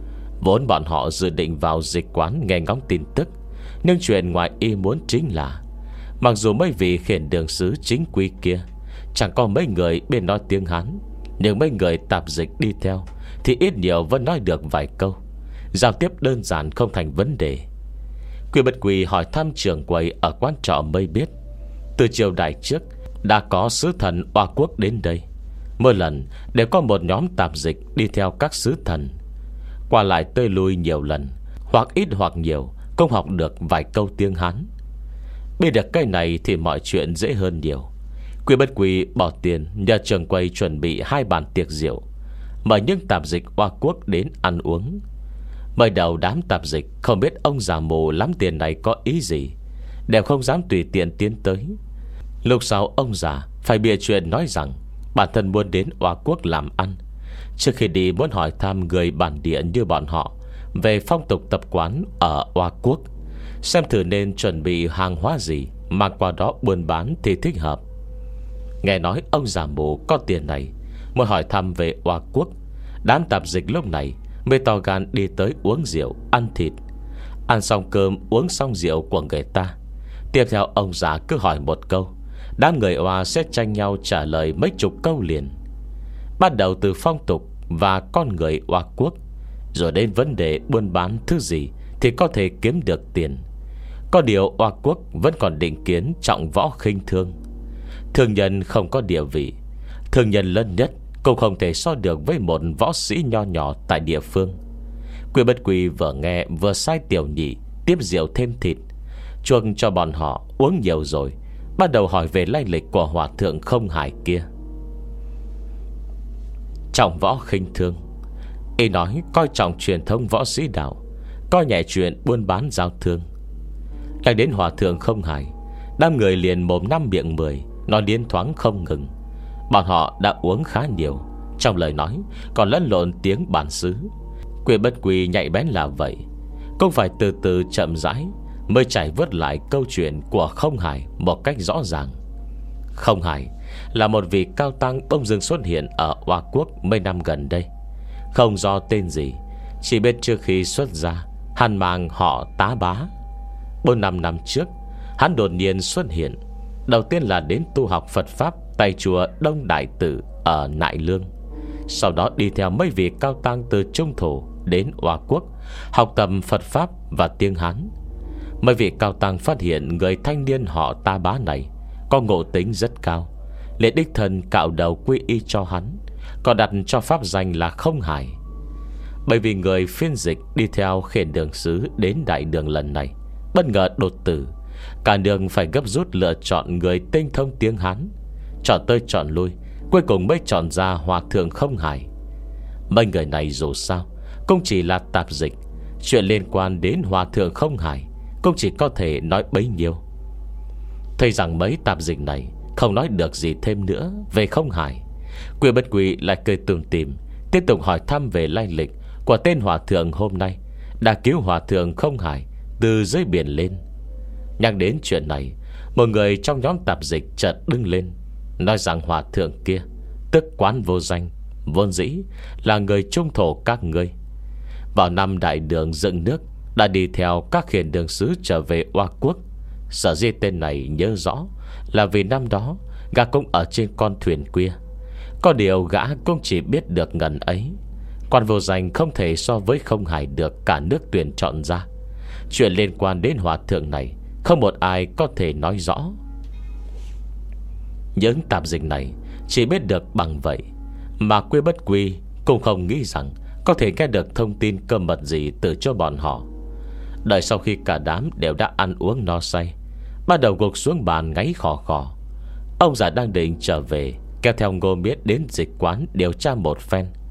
Vốn bọn họ dự định vào dịch quán nghe ngóng tin tức, nhưng chuyện ngoài ý muốn chính là mặc dù mấy vị khiển đường sứ chính quy kia chẳng có mấy người bên nói tiếng Hán, nhưng mấy người tạp dịch đi theo thì ít nhiều vẫn nói được vài câu, giao tiếp đơn giản không thành vấn đề. Quy Bất Quy hỏi thăm trưởng quầy ở quán trọ mới biết, từ chiều đại trước đã có sứ thần Oa Quốc đến đây. Mỗi lần đều có một nhóm tạp dịch đi theo các sứ thần, qua lại tơi lui nhiều lần, hoặc ít hoặc nhiều cũng học được vài câu tiếng Hán. Biết được cái này thì mọi chuyện dễ hơn nhiều. Quy Bất Quy bỏ tiền nhờ trưởng quầy chuẩn bị hai bàn tiệc rượu, mời những tạp dịch Oa Quốc đến ăn uống. Mời đầu đám tạp dịch không biết ông già mù lắm tiền này có ý gì, đều không dám tùy tiện tiến tới. Lúc sau ông già phải bịa chuyện nói rằng bản thân muốn đến Oa Quốc làm ăn, trước khi đi muốn hỏi thăm người bản địa như bọn họ về phong tục tập quán ở Oa Quốc, xem thử nên chuẩn bị hàng hóa gì mang qua đó buôn bán thì thích hợp. Nghe nói ông già mù có tiền này, muốn hỏi thăm về Oa Quốc, đám tạp dịch lúc này mới to gan đi tới uống rượu, ăn thịt. Ăn xong cơm, uống xong rượu của người ta, tiếp theo ông già cứ hỏi một câu, đám người Oa sẽ tranh nhau trả lời mấy chục câu liền, bắt đầu từ phong tục và con người Oa Quốc, rồi đến vấn đề buôn bán thứ gì thì có thể kiếm được tiền. Có điều Oa Quốc vẫn còn định kiến trọng võ khinh thương. Thương nhân không có địa vị, thương nhân lớn nhất cũng không thể so được với một võ sĩ nho nhỏ tại địa phương. Quy Bất Quy vừa nghe vừa sai tiểu nhị tiếp rượu thêm thịt, chuông cho bọn họ uống nhiều rồi, bắt đầu hỏi về lai lịch của hòa thượng Không Hải kia. Trọng võ khinh thương, ý nói coi trọng truyền thống võ sĩ đạo, coi nhẹ chuyện buôn bán giao thương. Đang đến hòa thượng Không Hải, đám người liền mồm năm miệng mười, nói điên thoáng không ngừng. Bọn họ đã uống khá nhiều, trong lời nói còn lẫn lộn tiếng bản xứ. Quy Bất Quy nhạy bén là vậy, cũng phải từ từ chậm rãi mới trải vớt lại câu chuyện của Không Hải một cách rõ ràng. Không Hải là một vị cao tăng bỗng dưng xuất hiện ở Oa Quốc mấy năm gần đây, không do tên gì, chỉ biết trước khi xuất gia hắn mang họ Tá Bá. Bốn năm năm trước hắn đột nhiên xuất hiện, đầu tiên là đến tu học Phật Pháp tại chùa Đông Đại Tử ở Nại Lương, sau đó đi theo mấy vị cao tăng từ Trung Thổ đến Oa Quốc học tập Phật Pháp và tiếng Hán. Mấy vị cao tăng phát hiện người thanh niên họ Tá Bá này có ngộ tính rất cao, liền đích thân cạo đầu quy y cho hắn, còn đặt cho pháp danh là Không Hải. Bởi vì người phiên dịch đi theo khiển đường sứ đến đại đường lần này bất ngờ đột tử, cả đường phải gấp rút lựa chọn người tinh thông tiếng Hán, chọn tới chọn lui, cuối cùng mới chọn ra hòa thượng Không Hải. Mấy người này dù sao cũng chỉ là tạp dịch, chuyện liên quan đến hòa thượng Không Hải cũng chỉ có thể nói bấy nhiêu. Thấy rằng mấy tạp dịch này không nói được gì thêm nữa về Không Hải, Quy Bất Quy lại cười tủm tỉm tiếp tục hỏi thăm về lai lịch của tên hòa thượng hôm nay đã cứu hòa thượng Không Hải từ dưới biển lên. Nhắc đến chuyện này, một người trong nhóm tạp dịch chợt đứng lên, nói rằng hòa thượng kia, tức Quán Vô Danh, vốn dĩ là người trung thổ các ngươi. Vào năm đại đường dựng nước đã đi theo các khiển đường sứ trở về Oa Quốc. Sở dĩ tên này nhớ rõ là vì năm đó gã cũng ở trên con thuyền kia. Có điều gã cũng chỉ biết được ngần ấy. Quan Vô Danh không thể so với Không Hải được cả nước tuyển chọn ra. Chuyện liên quan đến hòa thượng này không một ai có thể nói rõ. Những tạp dịch này chỉ biết được bằng vậy, mà Quy Bất Quy cũng không nghĩ rằng có thể nghe được thông tin cơ mật gì từ cho bọn họ. Đợi sau khi cả đám đều đã ăn uống no say, bắt đầu gục xuống bàn ngáy khò khò, ông già đang định trở về, kéo theo Ngô Miết đến dịch quán điều tra một phen.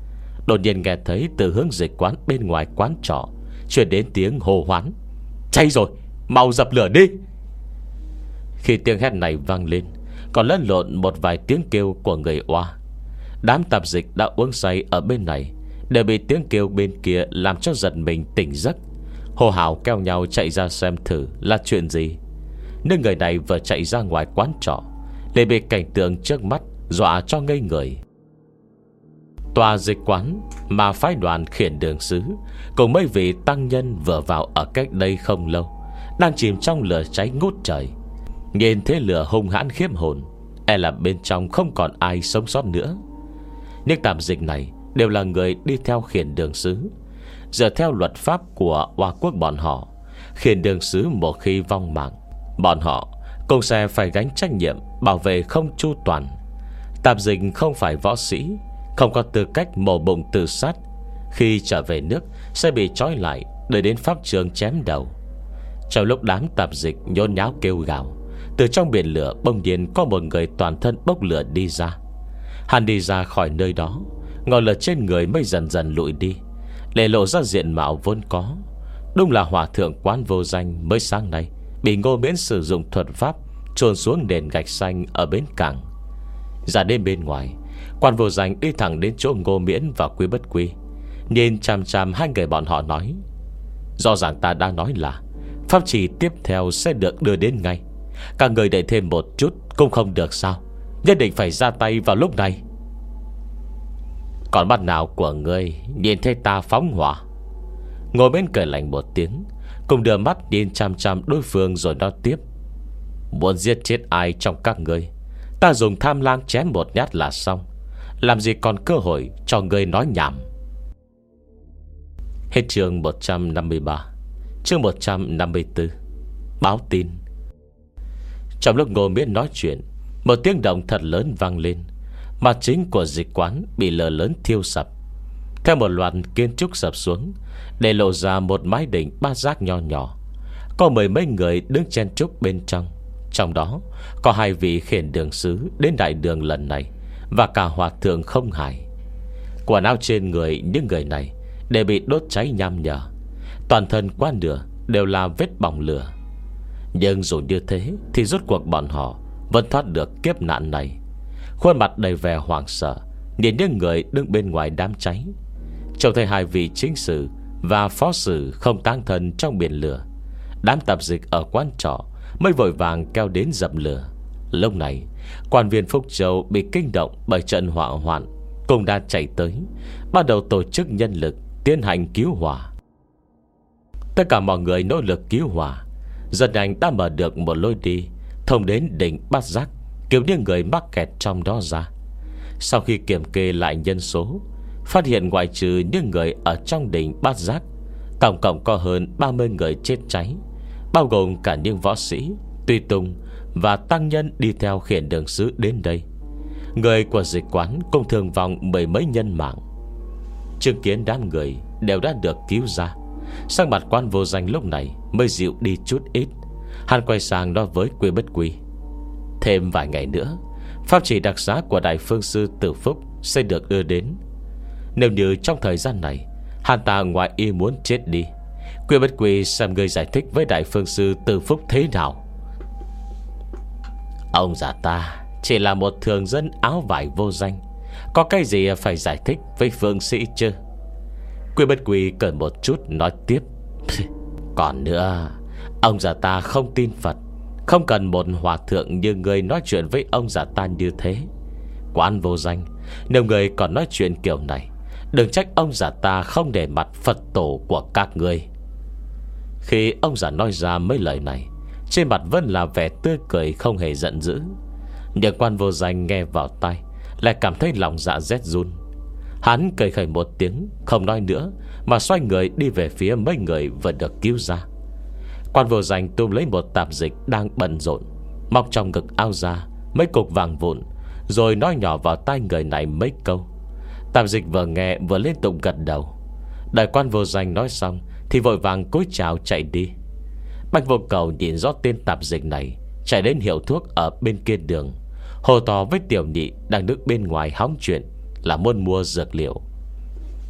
Đột nhiên nghe thấy từ hướng dịch quán bên ngoài quán trọ truyền đến tiếng hô hoán: cháy rồi, mau dập lửa đi. Khi tiếng hét này vang lên, còn lẫn lộn một vài tiếng kêu của người oa. Đám tạp dịch đã uống say ở bên này đều bị tiếng kêu bên kia làm cho giật mình tỉnh giấc, hô hào kêu nhau chạy ra xem thử là chuyện gì. Nhưng người này vừa chạy ra ngoài quán trọ liền bị cảnh tượng trước mắt dọa cho ngây người. Tòa dịch quán mà phái đoàn khiển đường sứ cùng mấy vị tăng nhân vừa vào ở cách đây không lâu đang chìm trong lửa cháy ngút trời. Nhìn thế lửa hung hãn khiếp hồn, e là bên trong không còn ai sống sót nữa. Những tạp dịch này đều là người đi theo khiển đường sứ. Giờ theo luật pháp của Hoa quốc bọn họ, khiển đường sứ một khi vong mạng, bọn họ cũng sẽ phải gánh trách nhiệm bảo vệ không chu toàn. Tạp dịch không phải võ sĩ, không có tư cách mổ bụng tự sát. Khi trở về nước sẽ bị trói lại, đợi đến pháp trường chém đầu. Trong lúc đám tạp dịch nhốn nháo kêu gào, từ trong biển lửa bỗng nhiên có một người toàn thân bốc lửa đi ra. Hắn đi ra khỏi nơi đó, ngọn lửa trên người mới dần dần lụi đi, để lộ ra diện mạo vốn có. Đúng là hòa thượng Quán Vô Danh mới sáng nay bị Ngô Miễn sử dụng thuật pháp chôn xuống nền gạch xanh ở bến cảng. Ra đến bên ngoài, Quan Vô Danh đi thẳng đến chỗ Ngô Miễn và Quý Bất Quy, nhìn chằm chằm hai người bọn họ nói: rõ ràng ta đã nói là pháp chỉ tiếp theo sẽ được đưa đến ngay. Các người đợi thêm một chút cũng không được sao? Nhất định phải ra tay vào lúc này. Còn mắt nào của ngươi nhìn thấy ta phóng hỏa? Ngồi bên cười lạnh một tiếng, cùng đưa mắt nhìn chăm chăm đối phương rồi nói tiếp: muốn giết chết ai trong các ngươi, ta dùng tham lang chém một nhát là xong. Làm gì còn cơ hội cho ngươi nói nhảm. Hết chương một trăm năm mươi ba. Chương một trăm năm mươi tư. Báo tin. Trong lúc Ngô Miễn nói chuyện, một tiếng động thật lớn vang lên. Mặt chính của dịch quán bị lửa lớn thiêu sập. Theo một loạt kiến trúc sập xuống, để lộ ra một mái đình bát giác nho nhỏ. Có mười mấy người đứng chen trúc bên trong. Trong đó có hai vị khiển đường sứ đến đại đường lần này, và cả hòa thượng Không Hải. Quần áo trên người những người này đều bị đốt cháy nham nhở, toàn thân qua nửa đều là vết bỏng lửa. Nhưng dù như thế thì rốt cuộc bọn họ vẫn thoát được kiếp nạn này. Khuôn mặt đầy vẻ hoảng sợ nhìn những người đứng bên ngoài đám cháy. Trông thấy hai vị chính sử và phó sử không tang thân trong biển lửa, đám tạp dịch ở quán trọ mới vội vàng kéo đến dập lửa. Lúc này quan viên Phúc Châu bị kinh động bởi trận hỏa hoạn, cũng đã chạy tới, bắt đầu tổ chức nhân lực tiến hành cứu hỏa. Tất cả mọi người nỗ lực cứu hỏa, dần nhanh đã mở được một lối đi thông đến đỉnh Bát Giác, cứu những người mắc kẹt trong đó ra. Sau khi kiểm kê lại nhân số, phát hiện ngoại trừ những người ở trong đỉnh Bát Giác, tổng cộng có hơn ba mươi người chết cháy, bao gồm cả những võ sĩ, tùy tùng và tăng nhân đi theo khiển đường sứ đến đây. Người của dịch quán cũng thương vong mười mấy nhân mạng. Chứng kiến đám người đều đã được cứu ra, sắc mặt Quan Vô Danh lúc này mới dịu đi chút ít. Hắn quay sang nói với Quý Bất Quy: thêm vài ngày nữa, pháp chỉ đặc xá của Đại Phương Sư Tử Phúc sẽ được đưa đến. Nếu như trong thời gian này hắn ta ngoài ý muốn chết đi, Quý Bất Quy xem người giải thích với Đại Phương Sư Tử Phúc thế nào. Ông già ta chỉ là một thường dân áo vải vô danh, có cái gì phải giải thích với phương sĩ chứ? Quý Bất Quy cười một chút nói tiếp: còn nữa, ông già ta không tin Phật, không cần một hòa thượng như người nói chuyện với ông già ta như thế. Quan Vô Danh, nếu người còn nói chuyện kiểu này, đừng trách ông già ta không để mặt Phật tổ của các ngươi. Khi ông già nói ra mấy lời này, trên mặt vẫn là vẻ tươi cười không hề giận dữ. Nhưng Quan Vô Danh nghe vào tai lại cảm thấy lòng dạ rét run. Hắn cười khẩy một tiếng, không nói nữa, mà xoay người đi về phía mấy người vừa được cứu ra. Quan Vô Danh túm lấy một tạp dịch đang bận rộn, móc trong ngực áo ra mấy cục vàng vụn, rồi nói nhỏ vào tai người này mấy câu. Tạp dịch vừa nghe vừa liên tục gật đầu. Đợi Quan Vô Danh nói xong thì vội vàng cúi chào chạy đi. Bạch Vô Cầu nhìn rõ tên tạp dịch này chạy đến hiệu thuốc ở bên kia đường, hồ to với tiểu nhị đang đứng bên ngoài hóng chuyện là muốn mua dược liệu.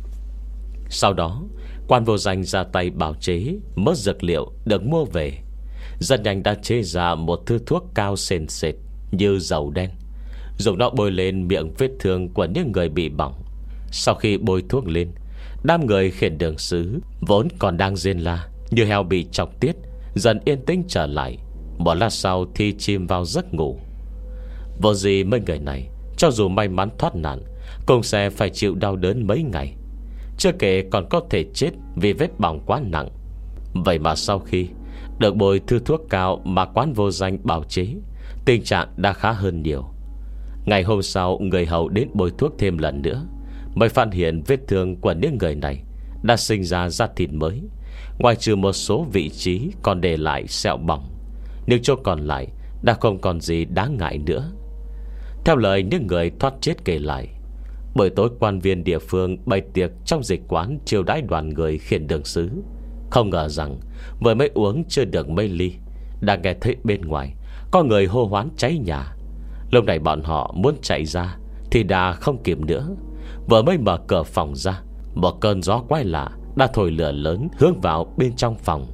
Sau đó Quan Vô Danh ra tay bào chế mớ dược liệu được mua về. Rất nhanh đã chế ra một thứ thuốc cao sền sệt như dầu đen, dùng nó bôi lên miệng vết thương của những người bị bỏng. Sau khi bôi thuốc lên, đám người khiển đường sứ vốn còn đang rên la như heo bị chọc tiết dần yên tĩnh trở lại. Một lát sau thì chìm vào giấc ngủ. Vô gì mấy người này cho dù may mắn thoát nạn cũng sẽ phải chịu đau đớn mấy ngày, chưa kể còn có thể chết vì vết bỏng quá nặng. Vậy mà sau khi được bôi thứ thuốc cao mà Quán Vô Danh bào chế, tình trạng đã khá hơn nhiều. Ngày hôm sau, người hầu đến bôi thuốc thêm lần nữa, mới phát hiện vết thương của những người này đã sinh ra da thịt mới, ngoại trừ một số vị trí còn để lại sẹo bỏng, nhưng chỗ còn lại đã không còn gì đáng ngại nữa. Theo lời những người thoát chết kể lại, buổi tối quan viên địa phương bày tiệc trong dịch quán chiêu đãi đoàn người khiển đường sứ. Không ngờ rằng vừa mới uống chưa được mấy ly, đã nghe thấy bên ngoài có người hô hoán cháy nhà. Lúc này bọn họ muốn chạy ra thì đã không kịp nữa. Vừa mới mở cửa phòng ra, một cơn gió quái lạ đã thổi lửa lớn hướng vào bên trong phòng.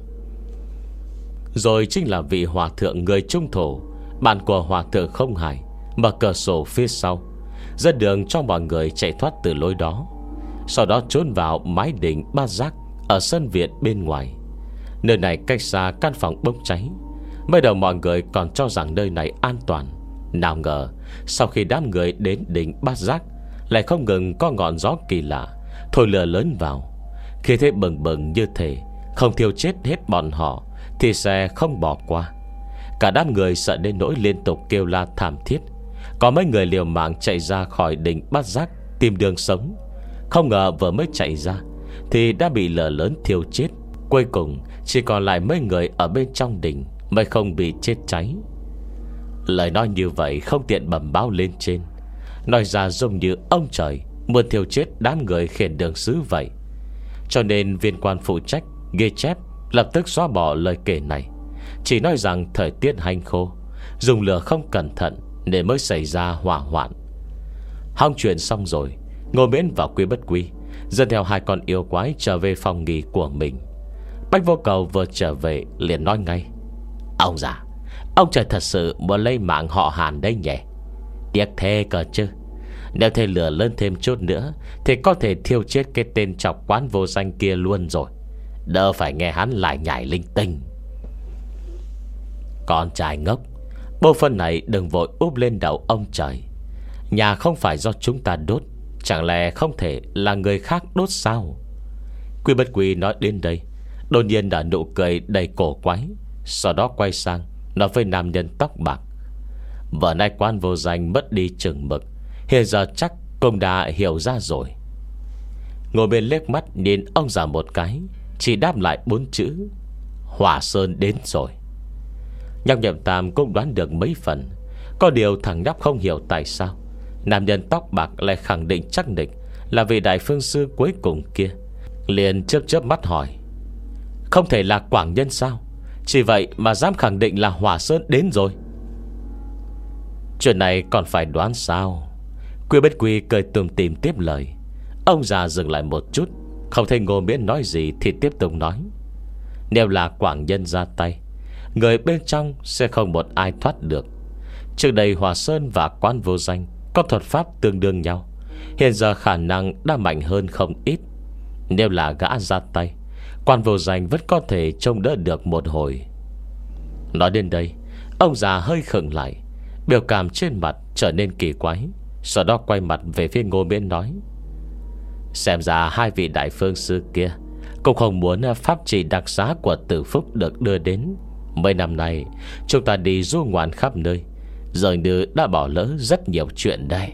Rồi chính là vị hòa thượng người Trung Thổ, bạn của hòa thượng Không Hải, mở cửa sổ phía sau, dẫn đường cho mọi người chạy thoát từ lối đó. Sau đó trốn vào mái đình Bát Giác ở sân viện bên ngoài. Nơi này cách xa căn phòng bốc cháy. Mới đầu mọi người còn cho rằng nơi này an toàn. Nào ngờ sau khi đám người đến đỉnh Bát Giác, lại không ngừng có ngọn gió kỳ lạ thổi lửa lớn vào. Khi thế bừng bừng như thể không thiêu chết hết bọn họ thì sẽ không bỏ qua. Cả đám người sợ đến nỗi liên tục kêu la thảm thiết. Có mấy người liều mạng chạy ra khỏi đỉnh Bát Giác tìm đường sống. Không ngờ vừa mới chạy ra thì đã bị lửa lớn thiêu chết. Cuối cùng chỉ còn lại mấy người ở bên trong đỉnh mới không bị chết cháy. Lời nói như vậy không tiện bẩm báo lên trên, nói ra giống như ông trời muốn thiêu chết đám người khiển đường sứ vậy. Cho nên viên quan phụ trách ghi chép lập tức xóa bỏ lời kể này, chỉ nói rằng thời tiết hanh khô, dùng lửa không cẩn thận nên mới xảy ra hỏa hoạn. Hong chuyện xong rồi, Ngô Miễn và Quy Bất Quy dẫn theo hai con yêu quái trở về phòng nghỉ của mình. Bách Vô Cầu vừa trở về liền nói ngay: Ông già, ông trời thật sự muốn lấy mạng họ Hàn đấy nhỉ? Tiếc thế cơ chứ. Nếu thế lửa lớn thêm chút nữa thì có thể thiêu chết cái tên chọc Quán Vô Danh kia luôn rồi, đỡ phải nghe hắn lại nhảy linh tinh. Con trai ngốc, bộ phận này đừng vội úp lên đầu ông trời. Nhà không phải do chúng ta đốt, chẳng lẽ không thể là người khác đốt sao? Quy Bất Quy nói đến đây, đột nhiên đã nụ cười đầy cổ quái. Sau đó quay sang nói với nam nhân tóc bạc: Vợ nay Quan Vô Danh mất đi chừng mực, hiện giờ chắc cũng đã hiểu ra rồi. Ngồi bên liếc mắt nhìn ông già một cái, chỉ đáp lại bốn chữ: Hỏa Sơn đến rồi. Nhóc Nhậm Tam cũng đoán được mấy phần. Có điều thằng nhóc không hiểu tại sao nam nhân tóc bạc lại khẳng định chắc định là vị đại phương sư cuối cùng kia. Liền chớp chớp mắt hỏi: Không thể là Quảng Nhân sao? Chỉ vậy mà dám khẳng định là Hỏa Sơn đến rồi? Chuyện này còn phải đoán sao? Quy Bất Quy cười tùm tìm tiếp lời. Ông già dừng lại một chút, không thấy Ngô Miễn nói gì thì tiếp tục nói: Nếu là Quảng Nhân ra tay, người bên trong sẽ không một ai thoát được. Trước đây Hỏa Sơn và Quán Vô Danh có thuật pháp tương đương nhau, hiện giờ khả năng đã mạnh hơn không ít. Nếu là gã ra tay, Quan Vô Danh vẫn có thể trông đỡ được một hồi. Nói đến đây, ông già hơi khựng lại, biểu cảm trên mặt trở nên kỳ quái. Sau đó quay mặt về phía Ngô Miễn nói: Xem ra hai vị đại phương sư kia cũng không muốn pháp chỉ đặc giá của Tử Phúc được đưa đến. Mấy năm nay chúng ta đi du ngoạn khắp nơi, giờ như đã bỏ lỡ rất nhiều chuyện đây.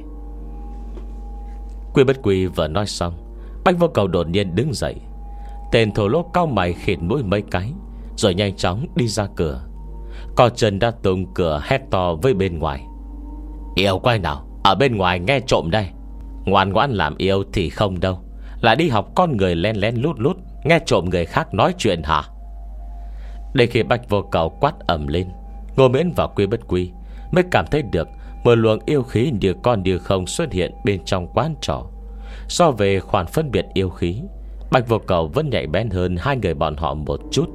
Quy Bất Quy vừa nói xong, Bách Vô Cầu đột nhiên đứng dậy. Tên thổ lỗ cao mày khịt mũi mấy cái, rồi nhanh chóng đi ra cửa. Còn Trần đã tung cửa hét to với bên ngoài: Yêu quái nào ở bên ngoài nghe trộm đây? Ngoan ngoãn làm yêu thì không đâu, là đi học con người len lén lút lút nghe trộm người khác nói chuyện hả? Đến khi Bách Vô Cầu quát ầm lên, Ngô Miễn và Quy Bất Quy mới cảm thấy được một luồng yêu khí như con như không xuất hiện bên trong quán trọ. So về khoản phân biệt yêu khí, Bạch Vô Cầu vẫn nhạy bén hơn hai người bọn họ một chút.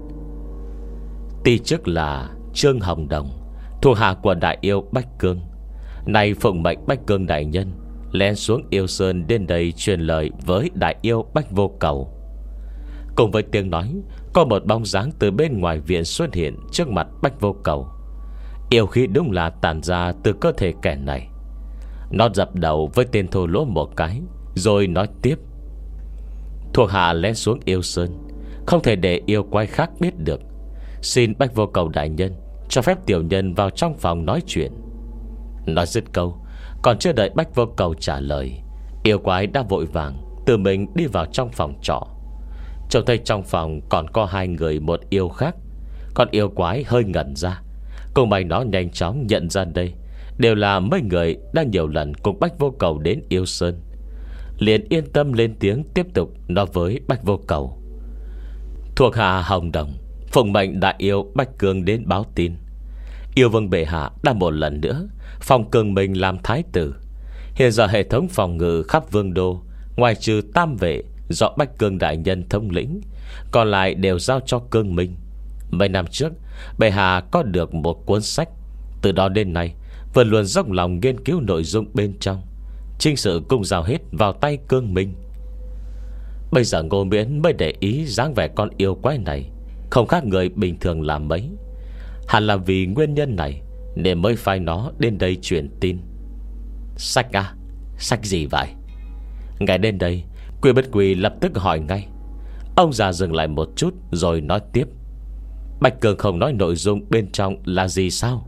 Ti trước là Trương Hồng Đồng, thuộc hạ của đại yêu Bách Cương, nay phụng mệnh Bách Cương đại nhân lén xuống yêu sơn đến đây truyền lời với đại yêu Bạch Vô Cầu. Cùng với tiếng nói, có một bóng dáng từ bên ngoài viện xuất hiện trước mặt Bạch Vô Cầu. Yêu khí đúng là tản ra từ cơ thể kẻ này. Nó dập đầu với tên thô lỗ một cái, rồi nói tiếp: thuộc hạ lén xuống yêu sơn, không thể để yêu quái khác biết được. Xin Bạch Vô Cầu đại nhân cho phép tiểu nhân vào trong phòng nói chuyện. Nói dứt câu, còn chưa đợi Bạch Vô Cầu trả lời, yêu quái đã vội vàng tự mình đi vào trong phòng trọ. Trông thấy trong phòng còn có hai người một yêu khác. Còn yêu quái hơi ngẩn ra, cùng mày nó nhanh chóng nhận ra đây đều là mấy người đã nhiều lần cùng Bạch Vô Cầu đến yêu sơn. Liền yên tâm lên tiếng tiếp tục nói với Bạch Vô Cầu: thuộc hạ Hồng Đồng phụng mệnh đại yêu Bách Cương đến báo tin. Yêu vương bệ hạ đã một lần nữa phong cường mình làm thái tử. Hiện giờ hệ thống phòng ngự khắp vương đô, ngoài trừ tam vệ do Bách Cương đại nhân thống lĩnh, còn lại đều giao cho Cương Minh. Mấy năm trước bệ hạ có được một cuốn sách, từ đó đến nay vẫn luôn dốc lòng nghiên cứu nội dung bên trong. Chính sự cũng giao hết vào tay Cương Minh. Bây giờ Ngô Miễn mới để ý dáng vẻ con yêu quái này không khác người bình thường làm mấy. Hẳn là vì nguyên nhân này nên mới phái nó đến đây truyền tin. Sách à? Sách gì vậy? Ngay đến đây, Quy Bất Quy lập tức hỏi ngay. Ông già dừng lại một chút rồi nói tiếp: Bạch Cường không nói nội dung bên trong là gì sao?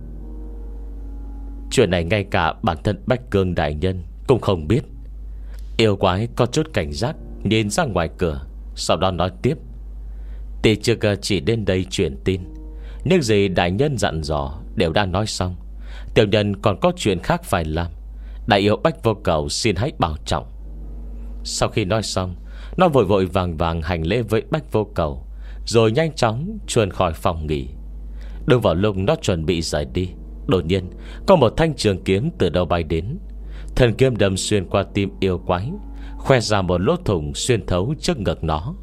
Chuyện này ngay cả bản thân Bách Cương đại nhân cũng không biết. Yêu quái có chút cảnh giác nhìn ra ngoài cửa, sau đó nói tiếp: Tỷ chưa chỉ đến đây truyền tin, những gì đại nhân dặn dò đều đã nói xong. Tiểu nhân còn có chuyện khác phải làm. Đại yêu Bách Vô Cầu xin hãy bảo trọng. Sau khi nói xong, nó vội vội vàng vàng hành lễ với Bách Vô Cầu, rồi nhanh chóng chuồn khỏi phòng nghỉ. Đúng vào lúc nó chuẩn bị rời đi, đột nhiên có một thanh trường kiếm từ đâu bay đến. Thần kiếm đâm xuyên qua tim yêu quái, khoe ra một lỗ thủng xuyên thấu trước ngực nó.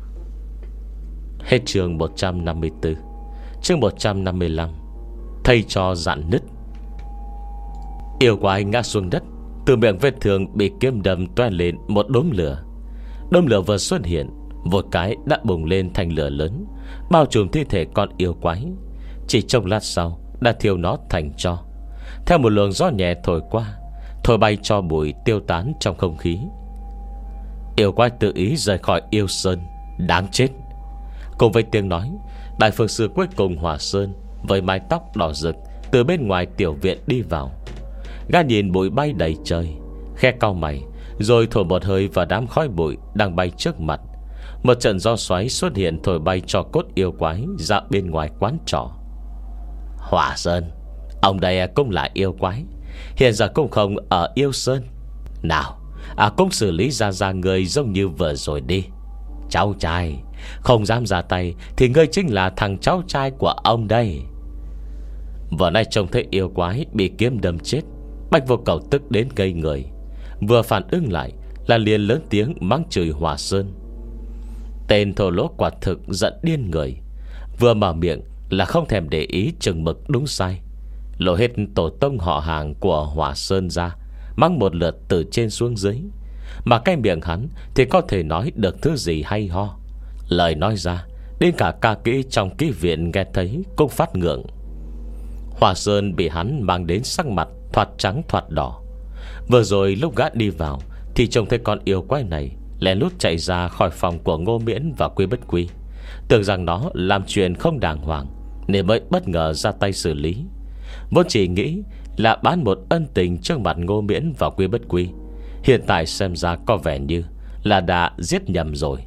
Hết chương một trăm năm mươi tư. Chương một trăm năm mươi lăm. Thầy cho dạn nứt. Yêu quái ngã xuống đất, từ miệng vết thương bị kiếm đâm toan lên một đốm lửa. Đốm lửa vừa xuất hiện, một cái đã bùng lên thành lửa lớn, bao trùm thi thể con yêu quái. Chỉ trong lát sau đã thiêu nó thành tro. Theo một luồng gió nhẹ thổi qua, thổi bay cho bụi tiêu tán trong không khí. Yêu quái tự ý rời khỏi yêu sơn, đáng chết. Cùng với tiếng nói, đại phương sư cuối cùng Hỏa Sơn với mái tóc đỏ rực từ bên ngoài tiểu viện đi vào. Gã nhìn bụi bay đầy trời, khẽ cau mày, rồi thổi một hơi vào đám khói bụi đang bay trước mặt. Một trận gió xoáy xuất hiện thổi bay cho cốt yêu quái ra bên ngoài quán trọ. Hỏa Sơn, ông đây cũng là yêu quái, hiện giờ cũng không ở yêu sơn. Nào, à cũng xử lý ra ra người giống như vừa rồi đi. Cháu trai, không dám ra tay thì ngươi chính là thằng cháu trai của ông đây. Vừa nay trông thấy yêu quái bị kiếm đâm chết, Bạch Vô Cầu tức đến gây người. Vừa phản ứng lại là liền lớn tiếng mắng chửi Hỏa Sơn. Tên thổ lỗ quả thực giận điên người, vừa mở miệng là không thèm để ý chừng mực đúng sai, lộ hết tổ tông họ hàng của Hỏa Sơn ra, mắng một lượt từ trên xuống dưới. Mà cái miệng hắn thì có thể nói được thứ gì hay ho. Lời nói ra đến cả ca kỹ trong ký viện nghe thấy cũng phát ngượng. Hỏa Sơn bị hắn mang đến sắc mặt thoạt trắng thoạt đỏ. Vừa rồi lúc gã đi vào thì trông thấy con yêu quái này lén lút chạy ra khỏi phòng của Ngô Miễn và Quy Bất Quy, tưởng rằng nó làm chuyện không đàng hoàng nên mới bất ngờ ra tay xử lý. Vốn chỉ nghĩ là bán một ân tình trước mặt Ngô Miễn và Quy Bất Quy, hiện tại xem ra có vẻ như là đã giết nhầm rồi.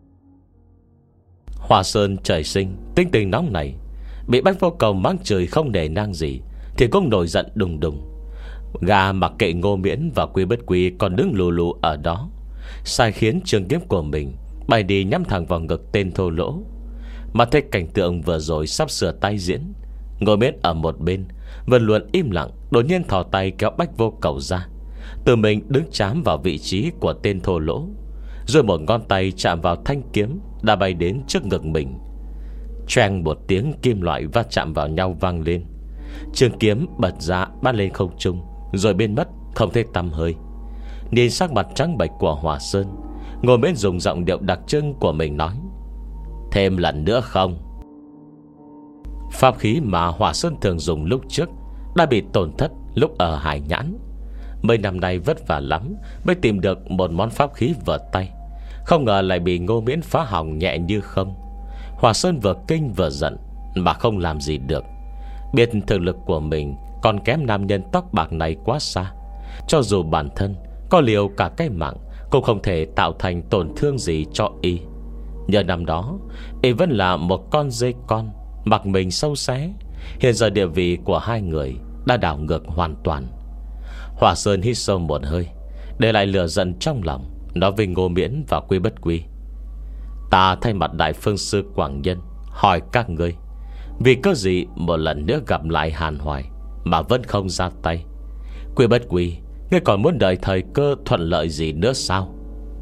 Hỏa Sơn trời sinh tính tình nóng này, bị Bạch Vô Cầu mắng chửi không để nang gì thì cũng nổi giận đùng đùng. Gà mặc kệ Ngô Miễn và Quy Bất Quy còn đứng lù lù ở đó, sai khiến trường kiếm của mình bay đi nhắm thẳng vào ngực tên thô lỗ. Mà thấy cảnh tượng vừa rồi sắp sửa tái diễn, Ngô Miễn ở một bên vẫn luôn im lặng, đột nhiên thò tay kéo Bạch Vô Cầu ra, tự mình đứng chám vào vị trí của tên thô lỗ. rồi một ngón tay chạm vào thanh kiếm đã bay đến trước ngực mình. Choeng một tiếng kim loại va chạm vào nhau vang lên. Trường kiếm bật ra bắn lên không trung, rồi biến mất không thấy tăm hơi. Nhìn sắc mặt trắng bệch của Hỏa Sơn, Ngô Miễn dùng giọng điệu đặc trưng của mình nói: "Thêm lần nữa không?" Pháp khí mà Hỏa Sơn thường dùng lúc trước đã bị tổn thất lúc ở Hải Nhãn. Mấy năm nay vất vả lắm mới tìm được một món pháp khí vợt tay, không ngờ lại bị Ngô Miễn phá hỏng nhẹ như không. Hỏa Sơn vừa kinh vừa giận mà không làm gì được. Biết thực lực của mình còn kém nam nhân tóc bạc này quá xa, cho dù bản thân có liều cả cái mạng cũng không thể tạo thành tổn thương gì cho y. Nhờ năm đó y vẫn là một con dê con mặc mình sâu xé. Hiện giờ địa vị của hai người đã đảo ngược hoàn toàn. Hỏa Sơn hít sâu một hơi, để lại lửa giận trong lòng, nói với Ngô Miễn và Quy Bất Quy: "Ta thay mặt Đại Phương Sư Quảng Nhân hỏi các ngươi, vì cớ gì một lần nữa gặp lại Hàn Hoài mà vẫn không ra tay? Quy Bất Quy, ngươi còn muốn đợi thời cơ thuận lợi gì nữa sao?"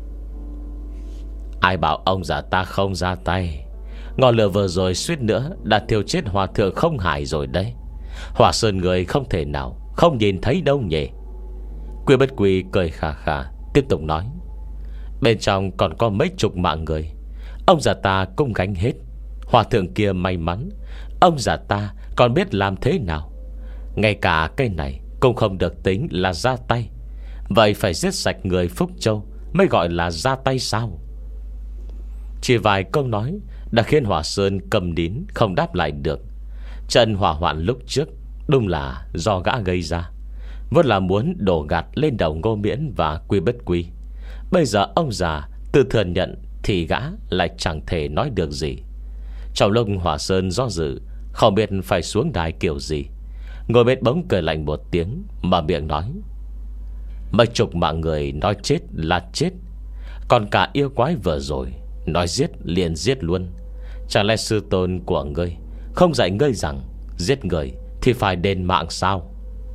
"Ai bảo ông già ta không ra tay? Ngọn lửa vừa rồi suýt nữa đã thiêu chết Hòa Thượng Không Hải rồi đấy. Hỏa Sơn người không thể nào không nhìn thấy đâu nhỉ?" Quy Bất Quy cười khà khà tiếp tục nói: "Bên trong còn có mấy chục mạng người, ông già ta cũng gánh hết. Hòa thượng kia may mắn, ông già ta còn biết làm thế nào. Ngay cả cái này cũng không được tính là ra tay. Vậy phải giết sạch người Phúc Châu mới gọi là ra tay sao?" Chỉ vài câu nói đã khiến Hỏa Sơn cầm nín không đáp lại được. Trận hỏa hoạn lúc trước đúng là do gã gây ra, vốn là muốn đổ gạt lên đầu Ngô Miễn và Quy Bất Quy. Bây giờ ông già tự thừa nhận thì gã lại chẳng thể nói được gì. Trong lúc Hỏa Sơn do dự không biết phải xuống đài kiểu gì, Ngô Miễn bỗng cười lạnh một tiếng, mà miệng nói: "Mấy chục mạng người nói chết là chết, còn cả yêu quái vừa rồi nói giết liền giết luôn. Chẳng lẽ sư tôn của ngươi không dạy ngươi rằng giết người thì phải đền mạng sao?"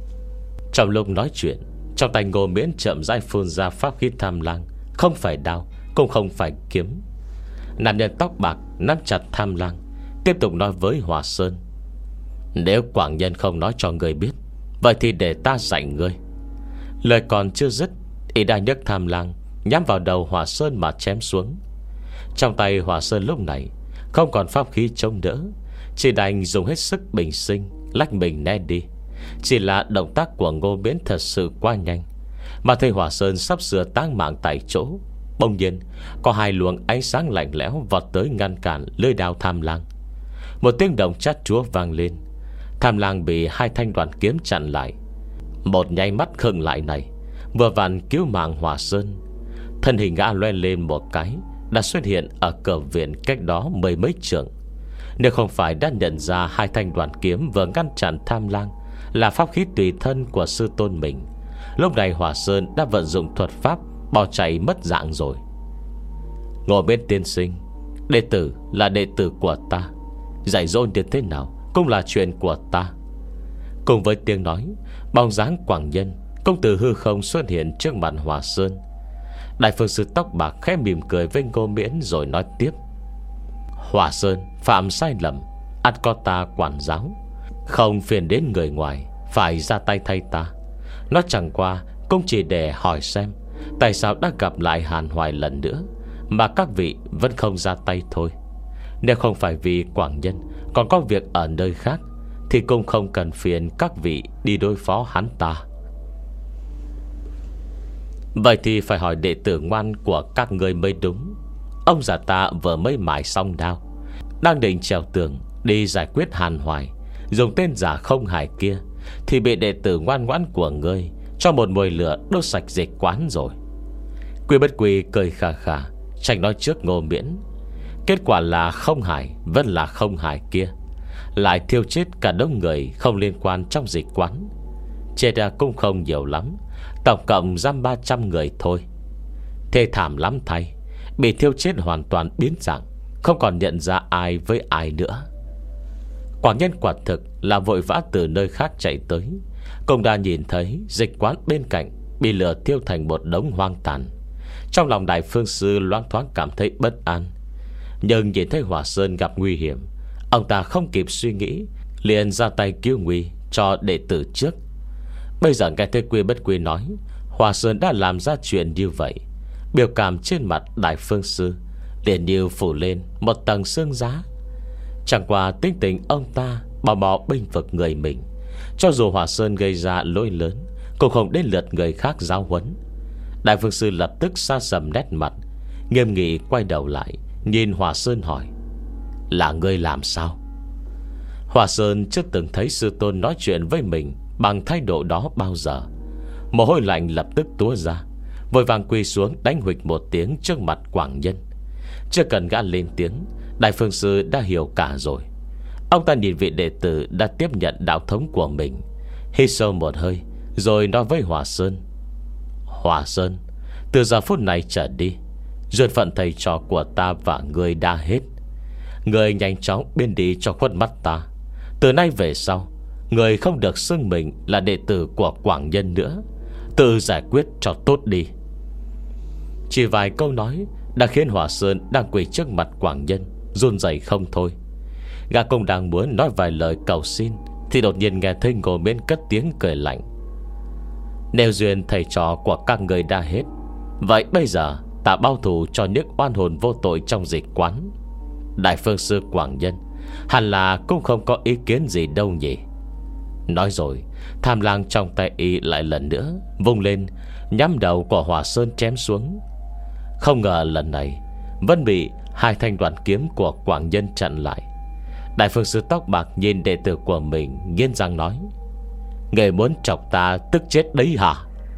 Trong lúc nói chuyện, trong tay Ngô Miễn chậm rãi phun ra pháp khí tham lang, không phải đao cũng không phải kiếm. Nam nhân tóc bạc nắm chặt tham lang, tiếp tục nói với Hỏa Sơn: "Nếu Quảng Nhân không nói cho người biết, vậy thì để ta dạy ngươi." Lời còn chưa dứt, y đã nhấc tham lang nhắm vào đầu Hỏa Sơn mà chém xuống. Trong tay Hỏa Sơn lúc này không còn pháp khí chống đỡ, chỉ đành dùng hết sức bình sinh lách mình né đi. Chỉ là động tác của Ngô Miễn thật sự quá nhanh, mà thấy Hỏa Sơn sắp sửa táng mạng tại chỗ, bỗng nhiên có hai luồng ánh sáng lạnh lẽo vọt tới ngăn cản lưỡi đao tham lang. Một tiếng động chát chúa vang lên. Tham lang bị hai thanh đoàn kiếm chặn lại. Một nháy mắt khựng lại này vừa vặn cứu mạng Hỏa Sơn. Thân hình gã loe lên một cái đã xuất hiện ở cửa viện cách đó mười mấy trượng. Nếu không phải đã nhận ra hai thanh đoàn kiếm vừa ngăn chặn tham lang là pháp khí tùy thân của sư tôn mình, lúc này Hỏa Sơn đã vận dụng thuật pháp bỏ chạy mất dạng rồi. "Ngồi bên tiên sinh, đệ tử là đệ tử của ta, dạy dỗ như thế nào cũng là chuyện của ta." Cùng với tiếng nói, bóng dáng Quảng Nhân cũng từ hư không xuất hiện trước mặt Hỏa Sơn. Đại phương sư tóc bạc khẽ mỉm cười với Ngô Miễn rồi nói tiếp: "Hỏa Sơn phạm sai lầm, ắt có ta quản giáo, không phiền đến người ngoài phải ra tay thay ta. Nó chẳng qua cũng chỉ để hỏi xem tại sao đã gặp lại Hàn Hoài lần nữa mà các vị vẫn không ra tay thôi. Nếu không phải vì Quảng Nhân còn có việc ở nơi khác thì cũng không cần phiền các vị đi đối phó hắn ta." "Vậy thì phải hỏi đệ tử ngoan của các người mới đúng. Ông già ta vừa mới mài xong đao, đang định trèo tường đi giải quyết Hàn Hoài, dùng tên giả Không Hải kia, thì bị đệ tử ngoan ngoãn của ngươi cho một mồi lửa đốt sạch dịch quán rồi." Quy Bất Quy cười khà khà tranh nói trước Ngô Miễn. Kết quả là Không Hải vẫn là Không Hải kia, lại thiêu chết cả đống người không liên quan trong dịch quán. Chết ra cũng không nhiều lắm, tổng cộng giam ba trăm người thôi. Thê thảm lắm thay, bị thiêu chết hoàn toàn biến dạng, không còn nhận ra ai với ai nữa. Quảng Nhân quả thực là vội vã từ nơi khác chạy tới, cũng đã nhìn thấy dịch quán bên cạnh bị lửa thiêu thành một đống hoang tàn. Trong lòng Đại Phương Sư loáng thoáng cảm thấy bất an. Nhưng nhìn thấy Hòa Sơn gặp nguy hiểm, ông ta không kịp suy nghĩ, liền ra tay cứu nguy cho đệ tử trước. Bây giờ nghe thấy Quy Bất Quy nói Hòa Sơn đã làm ra chuyện như vậy, biểu cảm trên mặt Đại Phương Sư liền như phủ lên một tầng sương giá. Chẳng qua tính tình ông ta bảo bỏ bênh vực người mình, cho dù Hòa Sơn gây ra lỗi lớn cũng không đến lượt người khác giáo huấn. Đại Phương Sư lập tức xa sầm nét mặt, nghiêm nghị quay đầu lại nhìn Hòa Sơn hỏi: là ngươi làm sao? Hòa Sơn chưa từng thấy sư tôn nói chuyện với mình bằng thái độ đó bao giờ. Mồ hôi lạnh lập tức túa ra, vội vàng quỳ xuống đánh huỵch một tiếng trước mặt Quảng Nhân. Chưa cần gã lên tiếng, Đại Phương Sư đã hiểu cả rồi. Ông ta nhìn vị đệ tử đã tiếp nhận đạo thống của mình, hít sâu một hơi, rồi nói với Hòa Sơn: Hòa Sơn, từ giờ phút này trở đi, duyên phận thầy trò của ta và ngươi đã hết. Ngươi nhanh chóng biến đi cho khuất mắt ta. Từ nay về sau, ngươi không được xưng mình là đệ tử của Quảng Nhân nữa. Tự giải quyết cho tốt đi. Chỉ vài câu nói đã khiến Hòa Sơn đang quỳ trước mặt Quảng Nhân run rẩy không thôi. Gã công đang muốn nói vài lời cầu xin, thì đột nhiên nghe thấy Ngô Miễn cất tiếng cười lạnh: nếu duyên thầy trò của các người đã hết, vậy bây giờ ta bao thù cho những oan hồn vô tội trong dịch quán. Đại Phương Sư Quảng Nhân hẳn là cũng không có ý kiến gì đâu nhỉ. Nói rồi, tham lang trong tay y lại lần nữa vung lên, nhắm đầu của Hòa Sơn chém xuống. Không ngờ lần này vẫn bị hai thanh đoàn kiếm của Quảng Nhân chặn lại. Đại Phương Sư tóc bạc nhìn đệ tử của mình, nghiến răng nói: người muốn chọc ta tức chết đấy hả?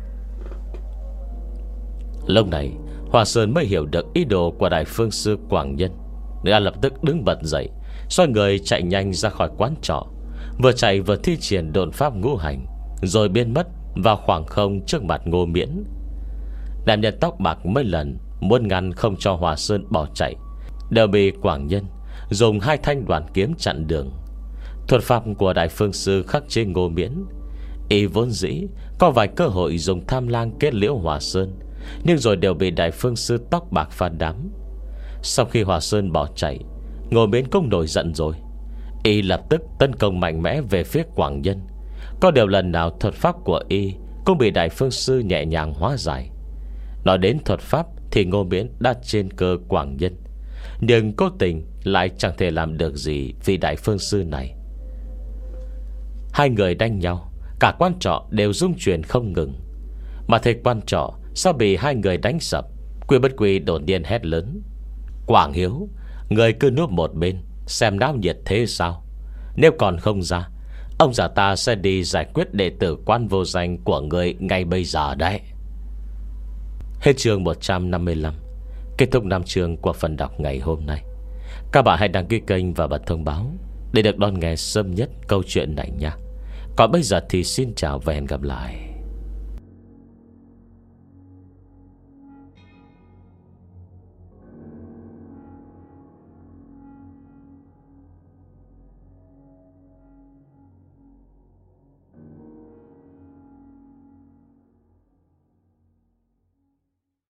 Lúc này Hòa Sơn mới hiểu được ý đồ của Đại Phương Sư Quảng Nhân. Gã lập tức đứng bật dậy, xoay người chạy nhanh ra khỏi quán trọ. Vừa chạy vừa thi triển độn pháp ngũ hành, rồi biến mất vào khoảng không trước mặt Ngô Miễn. Nam nhân tóc bạc mấy lần muốn ngăn không cho Hòa Sơn bỏ chạy, đều bị Quảng Nhân dùng hai thanh đoàn kiếm chặn đường. Thuật pháp của Đại Phương Sư khắc chế Ngô Miễn. Y vốn dĩ có vài cơ hội dùng tham lang kết liễu Hòa Sơn, nhưng rồi đều bị Đại Phương Sư tóc bạc phá đám. Sau khi Hòa Sơn bỏ chạy, Ngô Miễn cũng nổi giận rồi. Y lập tức tấn công mạnh mẽ về phía Quảng Nhân. Có điều lần nào thuật pháp của Y cũng bị Đại Phương Sư nhẹ nhàng hóa giải. Nói đến thuật pháp thì Ngô Miễn đã trên cơ Quảng Nhân, nhưng cố tình lại chẳng thể làm được gì vì Đại Phương Sư này. Hai người đánh nhau, cả quan trọ đều rung chuyển không ngừng. Mà thấy quan trọ sao bị hai người đánh sập, Quy Bất Quy đột nhiên hét lớn: Quảng Hiếu, người cứ núp một bên xem náo nhiệt thế sao? Nếu còn không ra, ông già ta sẽ đi giải quyết đệ tử Quan Vô Danh của người ngay bây giờ đấy. Hết chương một trăm năm mươi lăm. Kết thúc năm chương của phần đọc ngày hôm nay. Các bạn hãy đăng ký kênh và bật thông báo để được đón nghe sớm nhất câu chuyện này nha. Còn bây giờ thì xin chào và hẹn gặp lại.